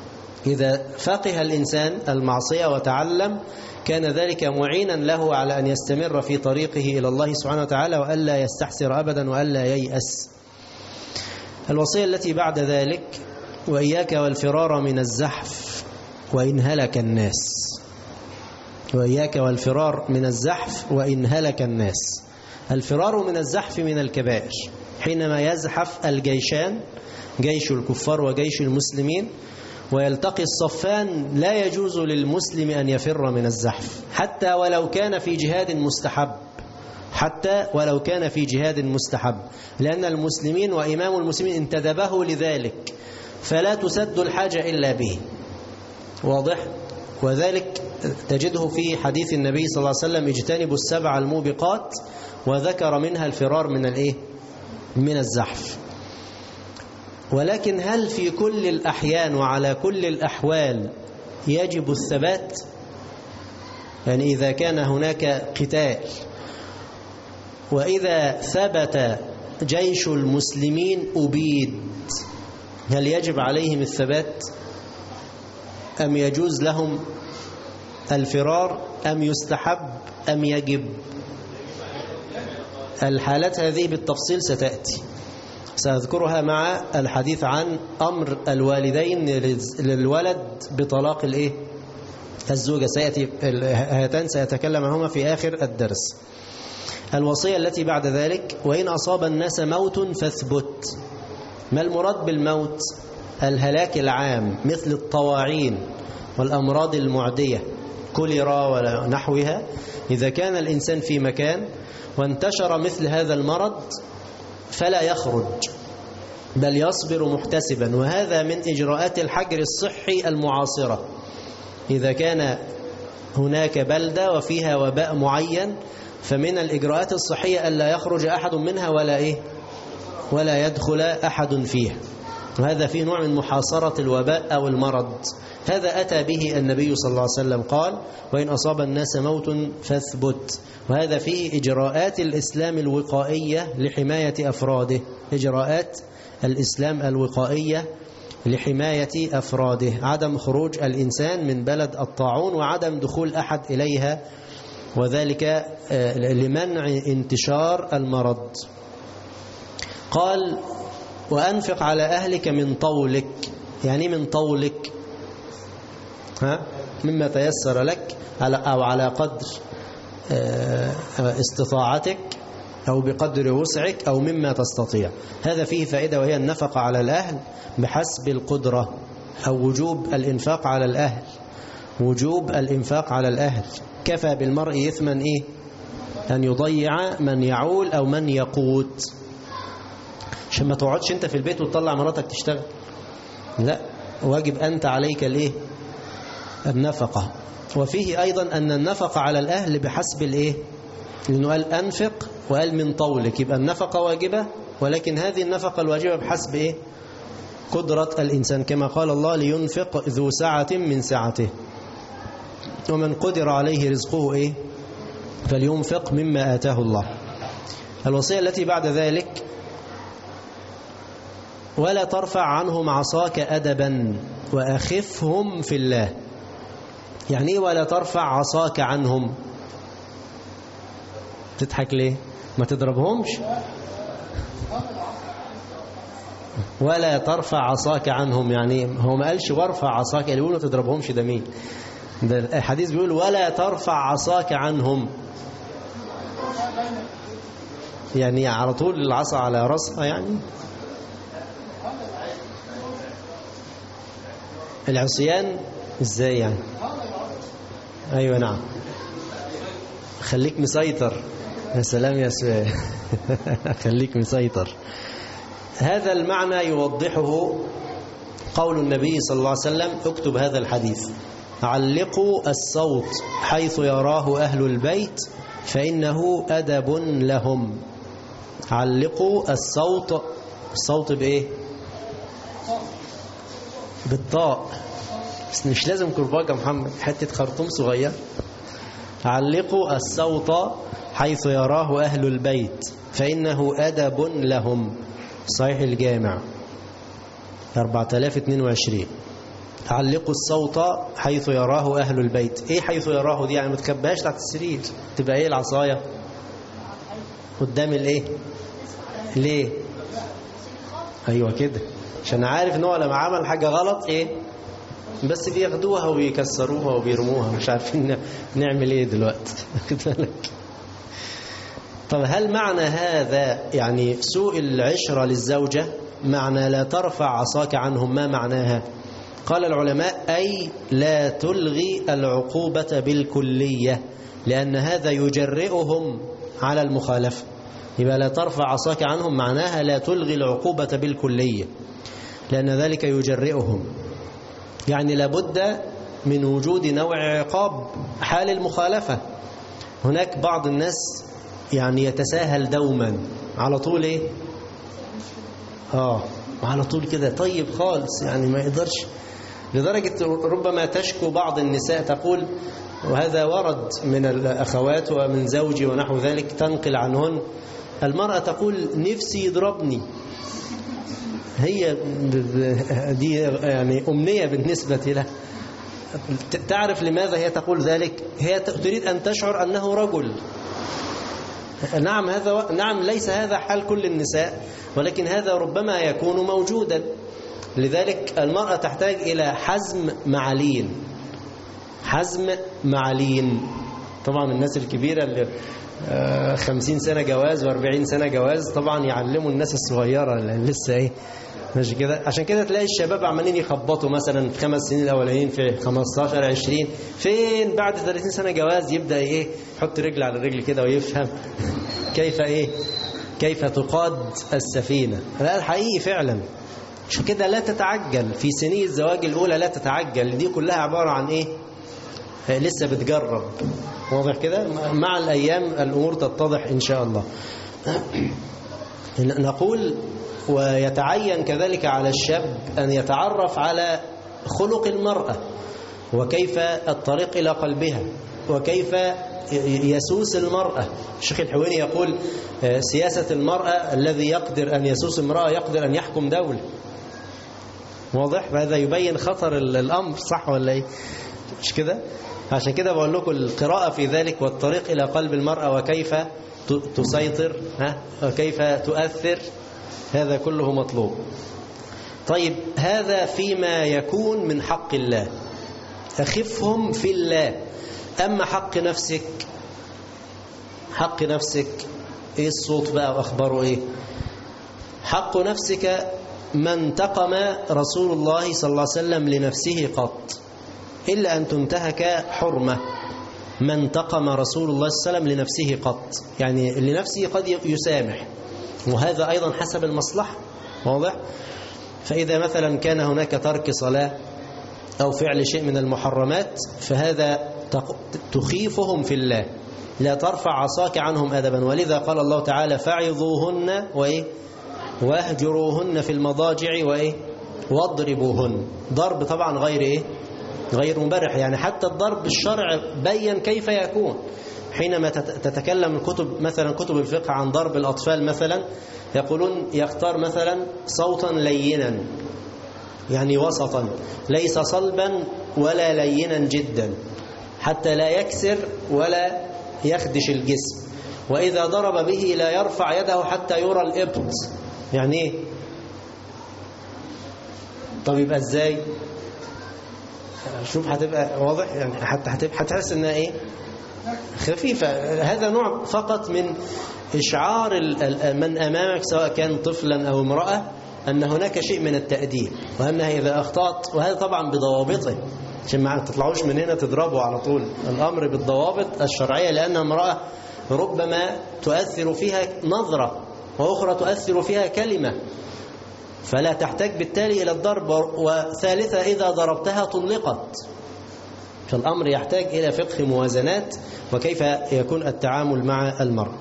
C: إذا فقه الإنسان المعصية وتعلم كان ذلك معينا له على أن يستمر في طريقه إلى الله سبحانه وتعالى وألا يستحسر أبدا وألا ييأس. الوصية التي بعد ذلك: وإياك والفرار من الزحف وإن هلك الناس. وإياك والفرار من الزحف وإن هلك الناس. الفرار من الزحف من الكبائر، حينما يزحف الجيشان، جيش الكفار وجيش المسلمين، ويلتقي الصفان، لا يجوز للمسلم أن يفر من الزحف حتى ولو كان في جهاد مستحب، حتى ولو كان في جهاد مستحب، لأن المسلمين وإمام المسلمين انتدبه لذلك، فلا تسد الحاجة إلا به. واضح؟ وذلك تجده في حديث النبي صلى الله عليه وسلم: اجتنبوا السبع الموبقات، وذكر منها الفرار من الإيه؟ من الزحف. ولكن هل في كل الأحيان وعلى كل الأحوال يجب الثبات؟ يعني إذا كان هناك قتال وإذا ثبت جيش المسلمين أبيد، هل يجب عليهم الثبات أم يجوز لهم الفرار أم يستحب أم يجب؟ الحالات هذه بالتفصيل ستأتي، سأذكرها مع الحديث عن أمر الوالدين للولد بطلاق الإيه؟ الزوجة. سيأتي هاتان سيتكلم عنهما في آخر الدرس. الوصية التي بعد ذلك: وإن أصاب الناس موت فاثبت. ما المراد بالموت؟ الهلاك العام، مثل الطواعين والأمراض المعدية، كوليرا ونحوها. إذا كان الإنسان في مكان وانتشر مثل هذا المرض فلا يخرج، بل يصبر محتسبا، وهذا من إجراءات الحجر الصحي المعاصرة. إذا كان هناك بلدة وفيها وباء معين، فمن الإجراءات الصحية ألا يخرج أحد منها ولا يدخل أحد فيها، وهذا فيه نوع من محاصرة الوباء أو المرض. هذا أتى به النبي صلى الله عليه وسلم، قال: وإن أصاب الناس موت فاثبت. وهذا فيه إجراءات الإسلام الوقائية لحماية أفراده، إجراءات الإسلام الوقائية لحماية أفراده، عدم خروج الإنسان من بلد الطاعون وعدم دخول أحد إليها، وذلك لمنع انتشار المرض. قال: وأنفق على أهلك من طولك. يعني من طولك مما تيسر لك، أو على قدر استطاعتك، أو بقدر وسعك، أو مما تستطيع. هذا فيه فائدة، وهي النفقة على الأهل بحسب القدرة، أو وجوب الإنفاق على الأهل، وجوب الإنفاق على الأهل. كفى بالمرء إثما إيه؟ أن يضيع من يعول أو من يقوت. عشان ما تقعدش أنت في البيت وتطلع مراتك تشتغل، لا، واجب أنت عليك الإيه؟ النفقة. وفيه أيضا أن النفقة على الأهل بحسب الإيه؟ لأنه قال أنفق وقال من طولك، يبقى النفقة واجبة، ولكن هذه النفقة الواجبة بحسب إيه؟ قدرة الإنسان، كما قال الله: لينفق ذو سعة من سعته، ومن قدر عليه رزقه إيه؟ فلينفق مما آتاه الله. الوصية التي بعد ذلك: ولا ترفع عنهم عصاك أدبا وأخفهم في الله. يعني إيه ولا ترفع عصاك عنهم؟ تضحك ليه؟ ما تضربهمش. ولا ترفع عصاك عنهم، يعني هو ما قالش وارفع عصاك، اللي يقولوا تضربهمش ده مين؟ ده الحديث بيقول ولا ترفع عصاك عنهم، يعني على طول العصا على رأسها. يعني العصيان ازاي يعني؟ ايوه نعم، خليك مسيطر. يا سلام يا سؤال. خليك مسيطر. هذا المعنى يوضحه قول النبي صلى الله عليه وسلم: اكتب هذا الحديث: علقوا الصوت حيث يراه أهل البيت فإنه أدب لهم. علقوا الصوت، الصوت بإيه؟ بالطاء، بس مش لازم كرباج يا محمد، حتة خرطوم صغير. علقوا الصوت حيث يراه أهل البيت فإنه أدب لهم. صحيح الجامع 4022. علقوا الصوت حيث يراه أهل البيت. إيه حيث يراه دي؟ يعني ما تخبيهاش تحت السرير، تبقى إيه العصاية قدام الإيه؟ ليه؟ أيوة كده، عشان عارف إن هو لما عمل حاجة غلط إيه؟ بس بياخدوها وبيكسروها وبيرموها، مش عارفين نعمل إيه دلوقتي. طب هل معنى هذا يعني سوء العشرة للزوجة معنى لا ترفع عصاك عنهم؟ ما معناها؟ قال العلماء أي لا تلغي العقوبة بالكلية، لأن هذا يجرئهم على المخالفة. يبقى لا ترفع عصاك عنهم معناها لا تلغي العقوبة بالكلية، لأن ذلك يجرئهم. يعني لابد من وجود نوع عقاب حال المخالفة. هناك بعض الناس يعني يتساهل دوما على طول إيه؟ على طول كده طيب خالص، يعني ما يقدرش، لدرجة ربما تشكو بعض النساء تقول، وهذا ورد من الأخوات ومن زوجي ونحو ذلك، تنقل عنهن المرأة تقول نفسي يضربني. هي دي يعني أمنية بالنسبة لها. تعرف لماذا هي تقول ذلك؟ هي تريد أن تشعر أنه رجل. نعم ليس هذا حال كل النساء، ولكن هذا ربما يكون موجودا. لذلك المرأة تحتاج إلى حزم مع لين. حزم مع لين. طبعا الناس الكبيرة اللي 50 سنة جواز و40 سنة جواز طبعا يعلموا الناس الصغيرة اللي لسه ايه مش كده. عشان كده تلاقي الشباب عمالين يخبطوا مثلا في 5 سنين الأولين، في 15 20، فين بعد 30 سنة جواز يبدأ ايه يحط رجل على الرجل كده ويفهم كيف تقاد السفينة. لا الحقيقي فعلا. عشان كده لا تتعجل في سنين الزواج الأولى، لا تتعجل، دي كلها عبارة عن ايه؟ لسه بتجرب. واضح كده؟ مع الأيام الأمور تتضح إن شاء الله. نقول ويتعين كذلك على الشاب أن يتعرف على خلق المرأة، وكيف الطريق إلى قلبها، وكيف يسوس المرأة. الشيخ الحويني يقول سياسة المرأة الذي يقدر أن يسوس امرأة يقدر أن يحكم دولة. واضح؟ فهذا يبين خطر الأمر، صح ولا إيه؟ مش كده؟ عشان كده بقول لكم القراءة في ذلك والطريق إلى قلب المرأة، وكيف تسيطر وكيف تؤثر، هذا كله مطلوب. طيب هذا فيما يكون من حق الله، أخفهم في الله. أما حق نفسك، حق نفسك إيه الصوت بقى وأخباره إيه؟ حق نفسك ما انتقم رسول الله صلى الله عليه وسلم لنفسه قط إلا أن تنتهك حرمة. ما انتقم رسول الله صلى الله عليه وسلم لنفسه قط، يعني لنفسه قد يسامح، وهذا أيضا حسب المصلحة. واضح؟ فإذا مثلا كان هناك ترك صلاة أو فعل شيء من المحرمات، فهذا تخيفهم في الله، لا ترفع عصاك عنهم أدبا. ولذا قال الله تعالى فعظوهن واهجروهن في المضاجع واضربوهن. ضرب طبعا غير مبرح، يعني حتى الضرب الشرع بين كيف يكون. حينما تتكلم الكتب مثلا كتب الفقه عن ضرب الأطفال مثلا، يقولون يختار مثلا صوتا لينا، يعني وسطا، ليس صلبا ولا لينا جدا، حتى لا يكسر ولا يخدش الجسم. وإذا ضرب به لا يرفع يده حتى يرى الإبط. يعني ايه؟ طب يبقى ازاي؟ شوف هتبقى واضح، يعني حتى هتحس انها ايه؟ خفيفة. هذا نوع فقط من إشعار من أمامك سواء كان طفلا أو امرأة أن هناك شيء من التأديب، وأنها إذا أخطأت، وهذا طبعا بضوابطه، عشان ما تطلعوش من هنا تضربوا على طول. الأمر بالضوابط الشرعية، لأن امرأة ربما تؤثر فيها نظرة، وأخرى تؤثر فيها كلمة، فلا تحتاج بالتالي إلى الضرب. وثالثة إذا ضربتها طلقت. فالأمر يحتاج إلى فقه موازنات وكيف يكون التعامل مع المرء.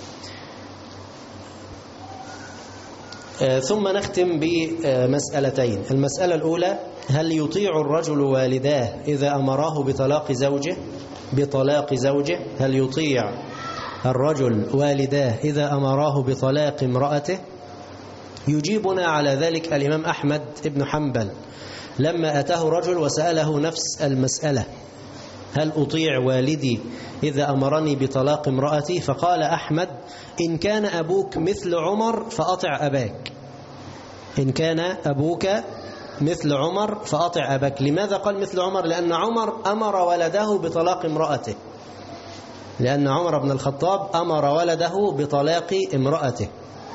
C: ثم نختم بمسألتين. المسألة الأولى: هل يطيع الرجل والداه إذا أمراه بطلاق زوجه؟ هل يطيع الرجل والداه إذا أمراه بطلاق امرأته؟ يجيبنا على ذلك الإمام أحمد بن حنبل لما أتاه رجل وسأله نفس المسألة: هل أطيع والدي إذا أمرني بطلاق امرأتي؟ فقال أحمد: إن كان أبوك مثل عمر فأطع أباك. إن كان أبوك مثل عمر فأطع أباك. لماذا قال مثل عمر؟ لأن عمر أمر ولده بطلاق امرأته، لأن عمر بن الخطاب أمر ولده بطلاق امرأته،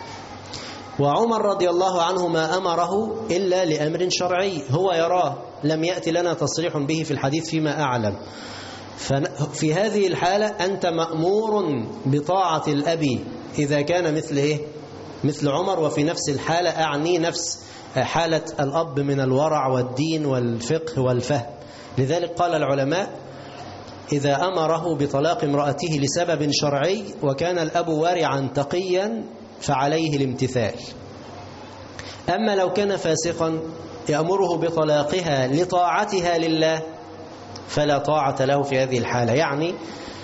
C: وعمر رضي الله عنه ما أمره إلا لأمر شرعي هو يراه، لم يأتي لنا تصريح به في الحديث فيما أعلم. ففي هذه الحالة أنت مأمور بطاعة الأب إذا كان مثل إيه؟ مثل عمر. وفي نفس الحالة أعني نفس حالة الأب من الورع والدين والفقه والفهم. لذلك قال العلماء: إذا أمره بطلاق امرأته لسبب شرعي وكان الأب ورعا تقيا فعليه الامتثال. أما لو كان فاسقا يأمره بطلاقها لطاعتها لله فلا طاعة له في هذه الحالة. يعني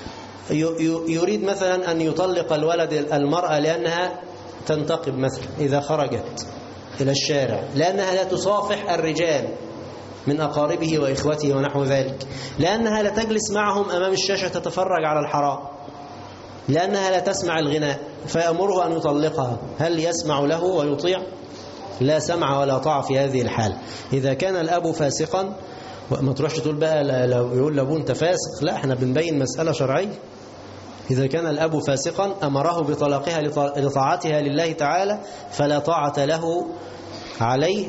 C: يريد مثلا أن يطلق الولد المرأة لأنها تنتقب مثلا إذا خرجت إلى الشارع، لأنها لا تصافح الرجال من أقاربه وإخوته ونحو ذلك، لأنها لا تجلس معهم أمام الشاشة تتفرج على الحرام، لأنها لا تسمع الغناء، فيأمره أن يطلقها. هل يسمع له ويطيع؟ لا سمع ولا طاعة في هذه الحال. إذا كان الأب فاسقا، وما تروحش تقول بقى لو يقول لأبوه أنت فاسق، لا، احنا بنبين مسألة شرعية. إذا كان الأب فاسقا أمره بطلاقها لطاعتها لله تعالى فلا طاعة له عليه.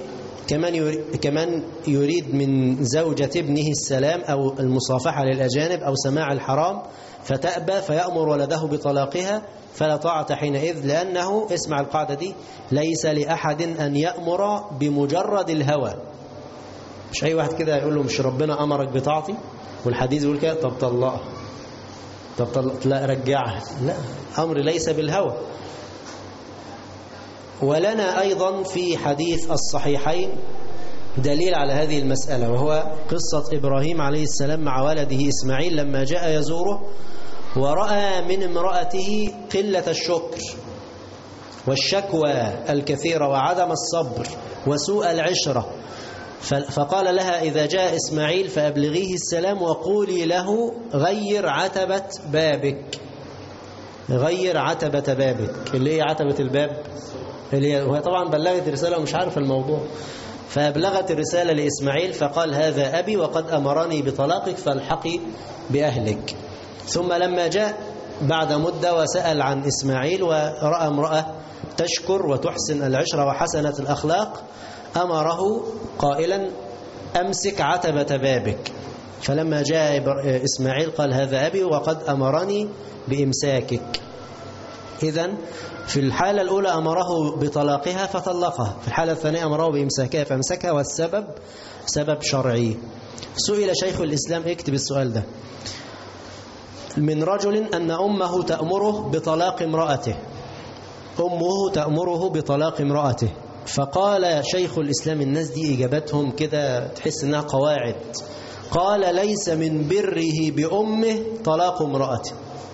C: كمان يريد من زوجة ابنه السلام أو المصافحة للأجانب أو سماع الحرام فتأبى فيأمر ولده بطلاقها فلا طاعة حينئذ، لأنه اسمع القاعدة دي: ليس لأحد أن يأمر بمجرد الهوى. مش أي واحد كده يقول له مش ربنا أمرك بطاعتي والحديث يقول كده طب طلقها، لا رجعها، لا، أمر ليس بالهوى. ولنا أيضا في حديث الصحيحين دليل على هذه المسألة، وهو قصة إبراهيم عليه السلام مع ولده إسماعيل لما جاء يزوره ورأى من امرأته قلة الشكر والشكوى الكثيرة وعدم الصبر وسوء العشرة، فقال لها: إذا جاء إسماعيل فأبلغيه السلام وقولي له غير عتبة بابك. غير عتبة بابك، اللي هي عتبة الباب، اللي هي طبعا بلغت الرسالة ومش عارف الموضوع، فأبلغت الرسالة لإسماعيل فقال: هذا أبي وقد أمرني بطلاقك فالحقي بأهلك. ثم لما جاء بعد مدة وسأل عن إسماعيل ورأى امرأة تشكر وتحسن العشرة وحسنة الأخلاق أمره قائلا: أمسك عتبة بابك. فلما جاء إسماعيل قال: هذا أبي وقد أمرني بإمساكك. إذن في الحالة الأولى أمره بطلاقها فطلقها، في الحالة الثانية أمره بإمساكها فأمسكها، والسبب سبب شرعي. سئل شيخ الإسلام، اكتب السؤال ده: من رجل أن أمه تأمره بطلاق امرأته، أمه تأمره بطلاق امرأته، فقال شيخ الإسلام، الناس دي إجابتهم كده تحس إنها قواعد، قال: ليس من بره بأمه طلاق امرأته.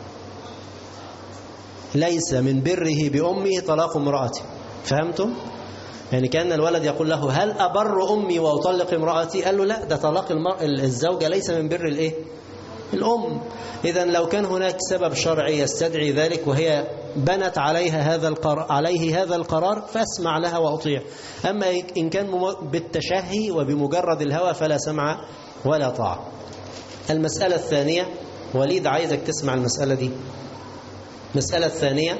C: ليس من بره بأمه طلاق امرأته. فهمتم؟ يعني كان الولد يقول له: هل أبر أمي وأطلق امرأتي؟ قال له: لا، ده طلاق الزوجة ليس من بر الإيه؟ الأم. إذن لو كان هناك سبب شرعي يستدعي ذلك وهي بنت عليه هذا القرار فاسمع لها وأطيع. أما إن كان بالتشهي وبمجرد الهوى فلا سمع ولا طاعة. المسألة الثانية، وليد عايزك تسمع المسألة دي. المسألة الثانية: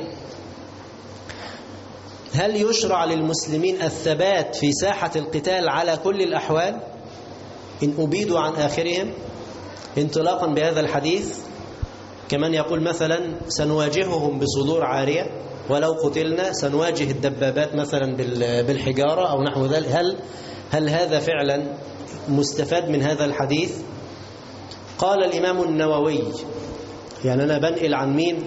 C: هل يشرع للمسلمين الثبات في ساحة القتال على كل الأحوال إن أبيدوا عن آخرهم؟ انطلاقا بهذا الحديث كمان يقول مثلا: سنواجههم بصدور عارية ولو قتلنا، سنواجه الدبابات مثلا بالحجارة أو نحو ذلك. هل هذا فعلا مستفاد من هذا الحديث؟ قال الإمام النووي، يعني أنا بنقل عن مين؟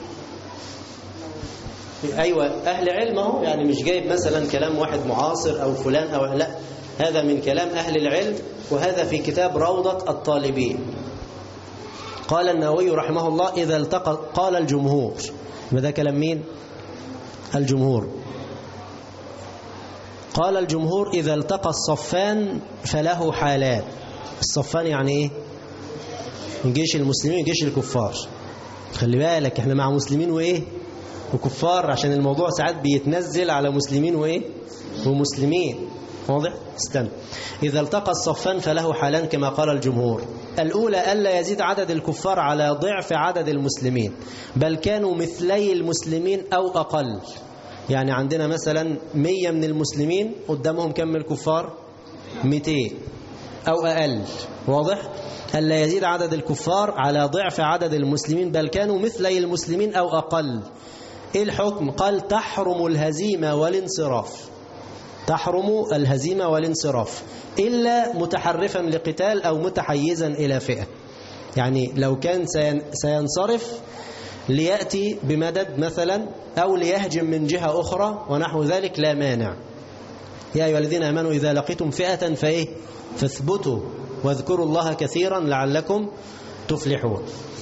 C: أيوة، أهل علم اهو، يعني مش جايب مثلا كلام واحد معاصر أو فلان أو لا، هذا من كلام أهل العلم، وهذا في كتاب روضة الطالبين. قال النووي رحمه الله: إذا التقى، قال الجمهور، وده كلام مين؟ الجمهور. قال الجمهور إذا التقى الصفان فله حالان. الصفان يعني إيه؟ جيش المسلمين وجيش الكفار. خلي بالك احنا مع مسلمين وإيه وكفار، عشان الموضوع ساعات بيتنزل على مسلمين وإيه ومسلمين. واضح؟ استنى. إذا التقى الصفان فله حالان كما قال الجمهور. الأولى ألا يزيد عدد الكفار على ضعف عدد المسلمين، بل كانوا مثلي المسلمين أو أقل. يعني عندنا مثلا 100 من المسلمين، قدامهم كم من الكفار؟ 200 أو أقل. واضح؟ ألا يزيد عدد الكفار على ضعف عدد المسلمين، بل كانوا مثلي المسلمين أو أقل. إيه الحكم؟ قال تحرم الهزيمة والانصراف. تحرم الهزيمة والانصراف إلا متحرفا لقتال أو متحيزا إلى فئة. يعني لو كان سينصرف ليأتي بمدد مثلا أو ليهجم من جهة أخرى ونحو ذلك لا مانع. يا أيها الذين آمنوا إذا لقيتم فئة فاثبتوا واذكروا الله كثيرا لعلكم تفلحون.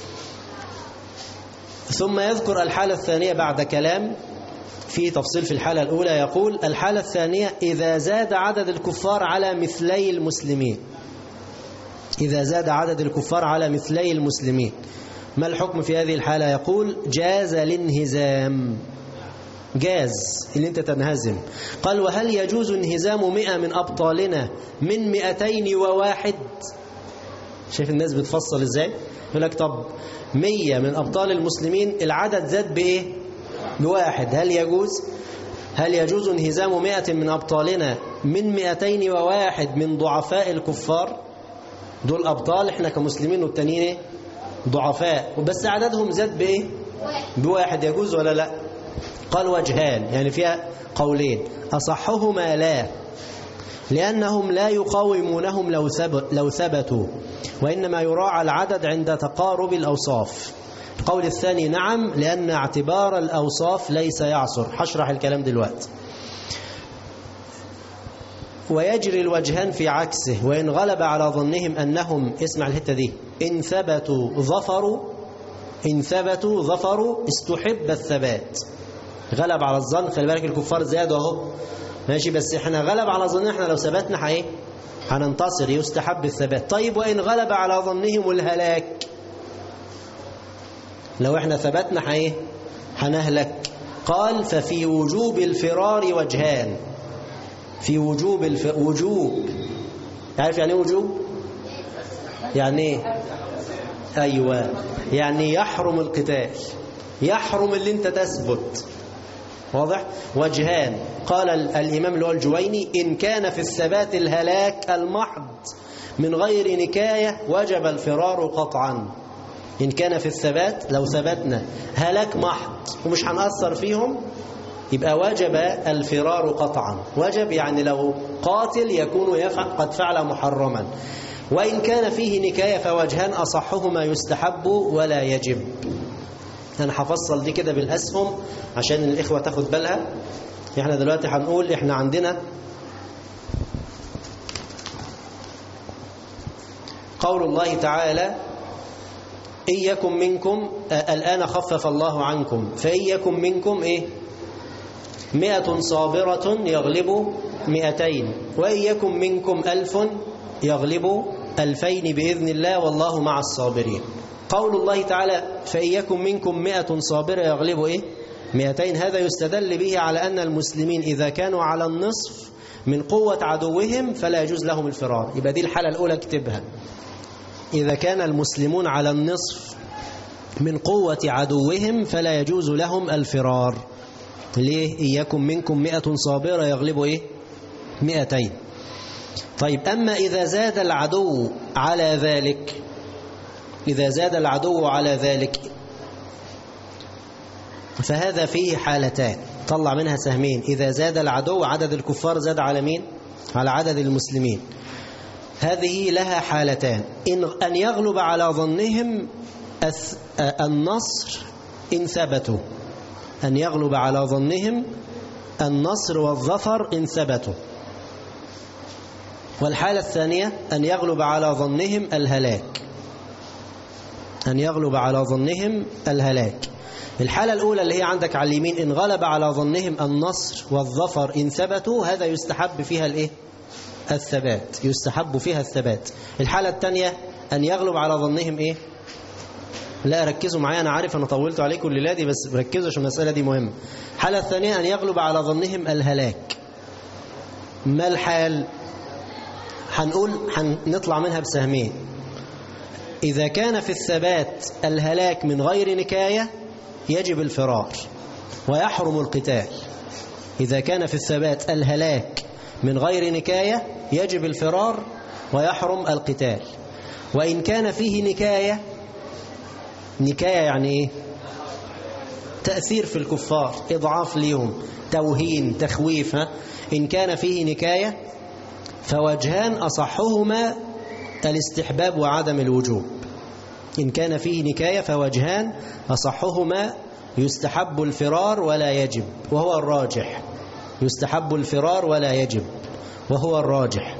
C: ثم يذكر الحالة الثانية بعد كلام في تفصيل في الحالة الأولى. يقول الحالة الثانية إذا زاد عدد الكفار على مثلي المسلمين. إذا زاد عدد الكفار على مثلي المسلمين ما الحكم في هذه الحالة؟ يقول جاز الانهزام. جاز اللي انت تنهزم. قال وهل يجوز انهزام 100 من أبطالنا من 201؟ شايف الناس بتفصل ازاي؟ يقول لك طب 100 من أبطال المسلمين العدد زاد بإيه؟ بواحد. هل يجوز انهزام 100 من أبطالنا من 201 من ضعفاء الكفار؟ دول أبطال احنا كمسلمين والتانيين ضعفاء، بس عددهم زاد بإيه؟ بواحد. يجوز ولا لا؟ قال وجهان، يعني فيها قولين. أصحهما لا، لأنهم لا يقاومونهم لو ثبتوا، وإنما يراعى العدد عند تقارب الأوصاف. القول الثاني نعم، لأن اعتبار الأوصاف ليس يعصر. هشرح الكلام دلوقتي. ويجري الوجهان في عكسه، وإن غلب على ظنهم أنهم، اسمع الحتة دي، إن ثبتوا ظفروا استحب الثبات. غلب على الظن، خلي بالك الكفار زادوا اهو ماشي، بس احنا غلب على ظننا احنا لو ثبتنا هننتصر، يستحب الثبات. طيب وإن غلب على ظنهم الهلاك، لو احنا ثبتنا هنهلك. قال ففي وجوب الفرار وجهان. في وجوب عارف يعني ايه وجوب؟ يعني ايه؟ ايوه، يعني يحرم القتال، يحرم اللي انت تثبت. واضح؟ وجهان. قال الإمام اللي هو الجويني إن كان في الثبات الهلاك المحض من غير نكاية وجب الفرار قطعا. إن كان في الثبات، لو ثبتنا هلاك محض ومش هنأثر فيهم، يبقى وجب الفرار قطعا. وجب يعني لو قاتل يكون قد فعل محرما. وإن كان فيه نكاية فوجهان أصحهما يستحب ولا يجب. أنا هفصل دي كده بالأسهم عشان الإخوة تاخد بالها. احنا دلوقتي هنقول احنا عندنا قول الله تعالى إن يكن منكم، الآن خفف الله عنكم، فإن يكن منكم 100 صابرة يغلب 200، وإن يكن منكم 1000 يغلب 2000 بإذن الله والله مع الصابرين. قول الله تعالى فإن يكن منكم 100 صابرة يغلب 200، هذا يستدل به على أن المسلمين إذا كانوا على النصف من قوة عدوهم فلا يجوز لهم الفرار. يبقى دي الحالة الأولى اكتبها. إذا كان المسلمون على النصف من قوة عدوهم فلا يجوز لهم الفرار. ليه؟ إن يكن منكم 100 صابرة يغلب 200. طيب أما إذا زاد العدو على ذلك، إذا زاد العدو على ذلك فهذا فيه حالتان، طلع منها سهمين. إذا زاد العدو، عدد الكفار زاد على مين؟ على عدد المسلمين. هذه لها حالتان: أن يغلب على ظنهم النصر إن ثبتوا، أن يغلب على ظنهم النصر والظفر إن ثبتوا. والحالة الثانية أن يغلب على ظنهم الهلاك، أن يغلب على ظنهم الهلاك. الحالة الأولى اللي هي عندك على اليمين، إن غلب على ظنهم النصر والظفر إن ثبتوا، هذا يستحب فيها الإيه؟ الثبات، يستحب فيها الثبات. الحالة الثانية أن يغلب على ظنهم إيه؟ لا ركزوا معايا، أنا عارف أنا طولت عليكم الليلة دي، بس ركزوا عشان المسألة دي مهمة. الحالة الثانية أن يغلب على ظنهم الهلاك. ما الحال؟ هنطلع منها بسهمين. إذا كان في الثبات الهلاك من غير نكاية يجب الفرار ويحرم القتال. إذا كان في الثبات الهلاك من غير نكاية يجب الفرار ويحرم القتال. وإن كان فيه نكاية، نكاية يعني إيه؟ تأثير في الكفار، إضعاف ليهم، توهين، تخويف. إن كان فيه نكاية فوجهان أصحهما الاستحباب وعدم الوجوب. إن كان فيه نكاية فوجهان أصحهما يستحب الفرار ولا يجب، وهو الراجح. يستحب الفرار ولا يجب وهو الراجح.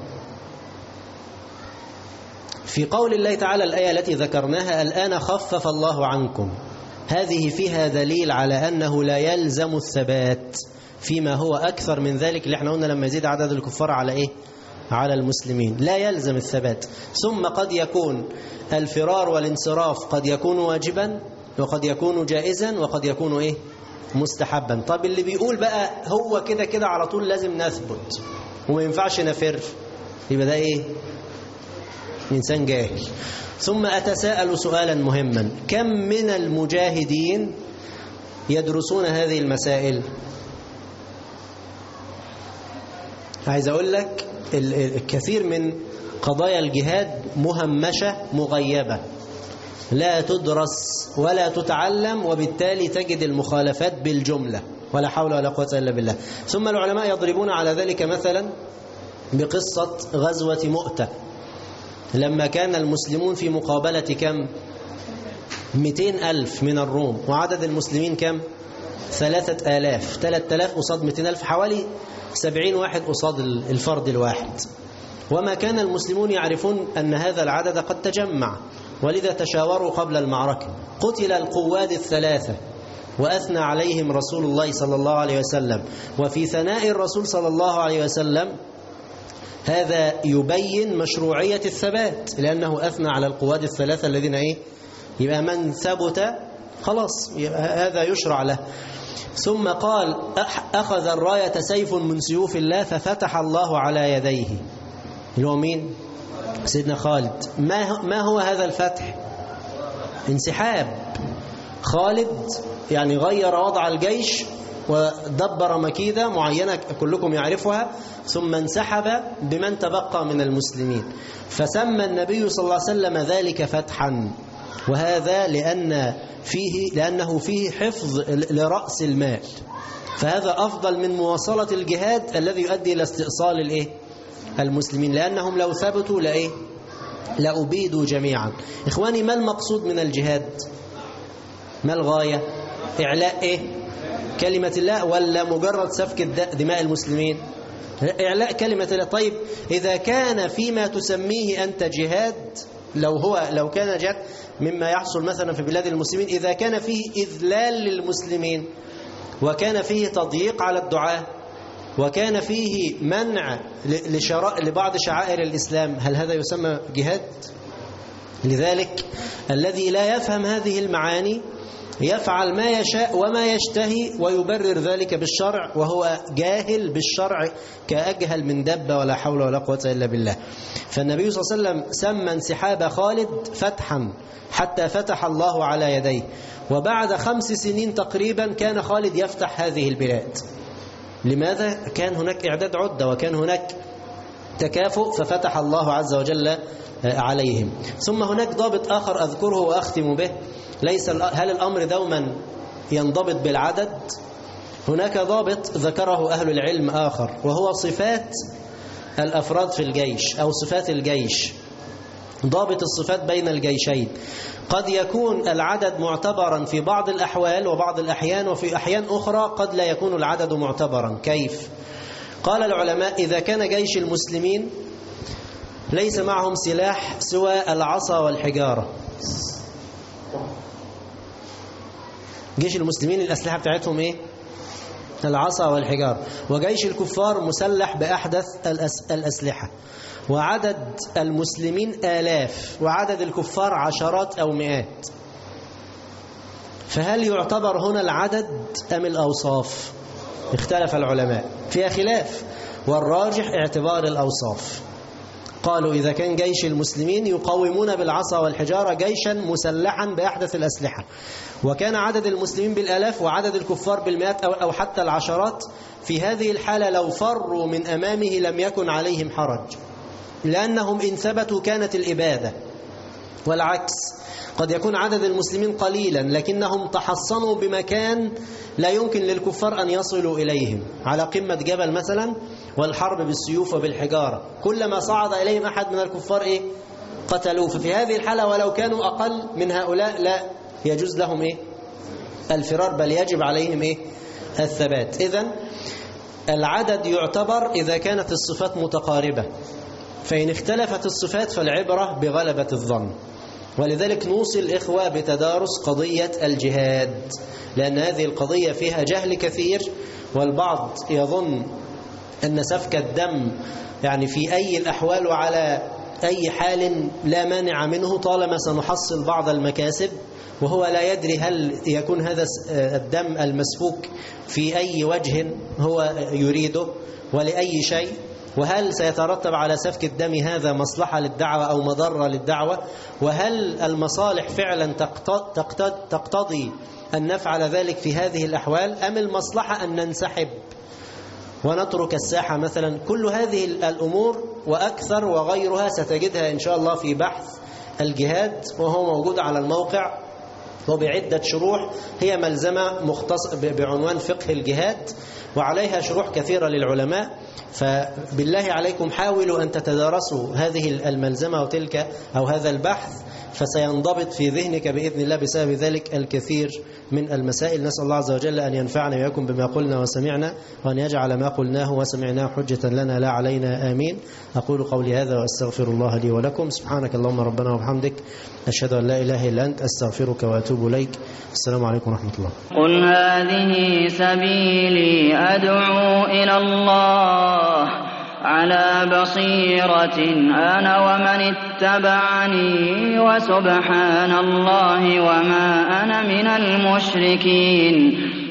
C: في قول الله تعالى الآية التي ذكرناها الآن خفف الله عنكم، هذه فيها دليل على أنه لا يلزم الثبات فيما هو أكثر من ذلك، اللي احنا قلنا لما يزيد عدد الكفار على إيه؟ على المسلمين لا يلزم الثبات. ثم قد يكون الفرار والانصراف قد يكون واجبا وقد يكون جائزا وقد يكون إيه؟ مستحبا. طب اللي بيقول بقى هو كده كده على طول لازم نثبت وما ينفعش نفر، يبقى ده إيه؟ إنسان جاهل. ثم أتساءل سؤالا مهما، كم من المجاهدين يدرسون هذه المسائل؟ عايز أقول لك الكثير من قضايا الجهاد مهمشة مغيبة، لا تدرس ولا تتعلم، وبالتالي تجد المخالفات بالجملة، ولا حول ولا قوة إلا بالله. ثم العلماء يضربون على ذلك مثلا بقصة غزوة مؤتة، لما كان المسلمون في مقابلة كم؟ 200,000 من الروم، وعدد المسلمين كم؟ 3,000. 3,000 قصاد 200,000، حوالي 70 واحد قصاد الفرد الواحد. وما كان المسلمون يعرفون أن هذا العدد قد تجمع، ولذا تشاوروا قبل المعركة. قتل القواد الثلاثة وأثنى عليهم رسول الله صلى الله عليه وسلم. وفي ثناء الرسول صلى الله عليه وسلم هذا يبين مشروعية الثبات، لأنه أثنى على القواد الثلاثة الذين إيه؟ يبقى من ثبت خلاص هذا يشرع له. ثم قال أخذ الراية سيف من سيوف الله ففتح الله على يديه، اللي هو مين؟ سيدنا خالد. ما هو هذا الفتح؟ انسحاب. خالد يعني غير وضع الجيش ودبر مكيدة معينة كلكم يعرفها، ثم انسحب بمن تبقى من المسلمين، فسمى النبي صلى الله عليه وسلم ذلك فتحا. وهذا لأنه فيه حفظ لرأس المال، فهذا أفضل من مواصلة الجهاد الذي يؤدي إلى استئصال المسلمين، لأنهم لو ثبتوا لأبيدوا جميعا. إخواني، ما المقصود من الجهاد؟ ما الغاية؟ إعلاء كلمة الله ولا مجرد سفك دماء المسلمين؟ إعلاء كلمة الله. طيب إذا كان فيما تسميه أنت جهاد، لو كان جهاد مما يحصل مثلا في بلاد المسلمين، إذا كان فيه إذلال للمسلمين وكان فيه تضييق على الدعاة وكان فيه منع لبعض شعائر الإسلام، هل هذا يسمى جهاد؟ لذلك الذي لا يفهم هذه المعاني يفعل ما يشاء وما يشتهي ويبرر ذلك بالشرع، وهو جاهل بالشرع كأجهل من دبة، ولا حول ولا قوة إلا بالله. فالنبي صلى الله عليه وسلم سمى انسحاب خالد فتحا حتى فتح الله على يديه، وبعد 5 سنين تقريبا كان خالد يفتح هذه البلاد. لماذا؟ كان هناك إعداد عدة وكان هناك تكافؤ، ففتح الله عز وجل عليهم. ثم هناك ضابط آخر أذكره وأختم به، هل الأمر دوما ينضبط بالعدد؟ هناك ضابط ذكره أهل العلم آخر، وهو صفات الأفراد في الجيش أو صفات الجيش، ضابط الصفات بين الجيشين. قد يكون العدد معتبرا في بعض الأحوال وبعض الأحيان، وفي أحيان أخرى قد لا يكون العدد معتبرا. كيف؟ قال العلماء إذا كان جيش المسلمين ليس معهم سلاح سوى العصا والحجارة، جيش المسلمين الأسلحة بتاعتهم إيه؟ العصا والحجار، وجيش الكفار مسلح بأحدث الأسلحة، وعدد المسلمين آلاف وعدد الكفار عشرات أو مئات. فهل يعتبر هنا العدد أم الأوصاف؟ اختلف العلماء فيها خلاف، والراجح اعتبار الأوصاف. قالوا إذا كان جيش المسلمين يقاومون بالعصا والحجارة جيشا مسلحا بأحدث الأسلحة، وكان عدد المسلمين بالآلاف وعدد الكفار بالمئات أو حتى العشرات، في هذه الحالة لو فروا من أمامه لم يكن عليهم حرج، لأنهم إن ثبتوا كانت الإبادة. والعكس، قد يكون عدد المسلمين قليلا لكنهم تحصنوا بمكان لا يمكن للكفار أن يصلوا إليهم، على قمة جبل مثلا، والحرب بالسيوف وبالحجارة، كلما صعد إليهم أحد من الكفار إيه؟ قتلوه. ففي هذه الحالة ولو كانوا أقل من هؤلاء لا يجوز لهم إيه؟ الفرار، بل يجب عليهم إيه؟ الثبات. إذن العدد يعتبر إذا كانت الصفات متقاربة، فإن اختلفت الصفات فالعبرة بغلبة الظن. ولذلك نوصي الإخوة بتدارس قضية الجهاد، لأن هذه القضية فيها جهل كثير، والبعض يظن أن سفك الدم يعني في أي الأحوال وعلى أي حال لا مانع منه طالما سنحصل بعض المكاسب، وهو لا يدري هل يكون هذا الدم المسفوك في أي وجه هو يريده ولأي شيء، وهل سيترتب على سفك الدم هذا مصلحة للدعوة أو مضرة للدعوة، وهل المصالح فعلا تقتضي أن نفعل ذلك في هذه الأحوال، أم المصلحة أن ننسحب ونترك الساحة مثلا. كل هذه الأمور وأكثر وغيرها ستجدها إن شاء الله في بحث الجهاد، وهو موجود على الموقع وبعدة شروح، هي ملزمة مختص بعنوان فقه الجهاد، وعليها شروح كثيرة للعلماء. فبالله عليكم حاولوا أن تتدارسوا هذه الملزمة وتلك أو هذا البحث، فسينضبط في ذهنك بإذن الله بسبب ذلك الكثير من المسائل. نسأل الله عز وجل أن ينفعنا ويكون بما قلنا وسمعنا، وأن يجعل ما قلناه وسمعناه حجة لنا لا علينا، آمين. أقول قولي هذا وأستغفر الله لي ولكم. سبحانك اللهم ربنا وبحمدك، أشهد أن لا إله إلا أنت، أستغفرك وأتوب إليك. السلام عليكم ورحمة الله.
D: قل هذه سبيلي أدعو إلى الله على بصيرة أنا ومن اتبعني، وسبحان الله وما أنا من المشركين.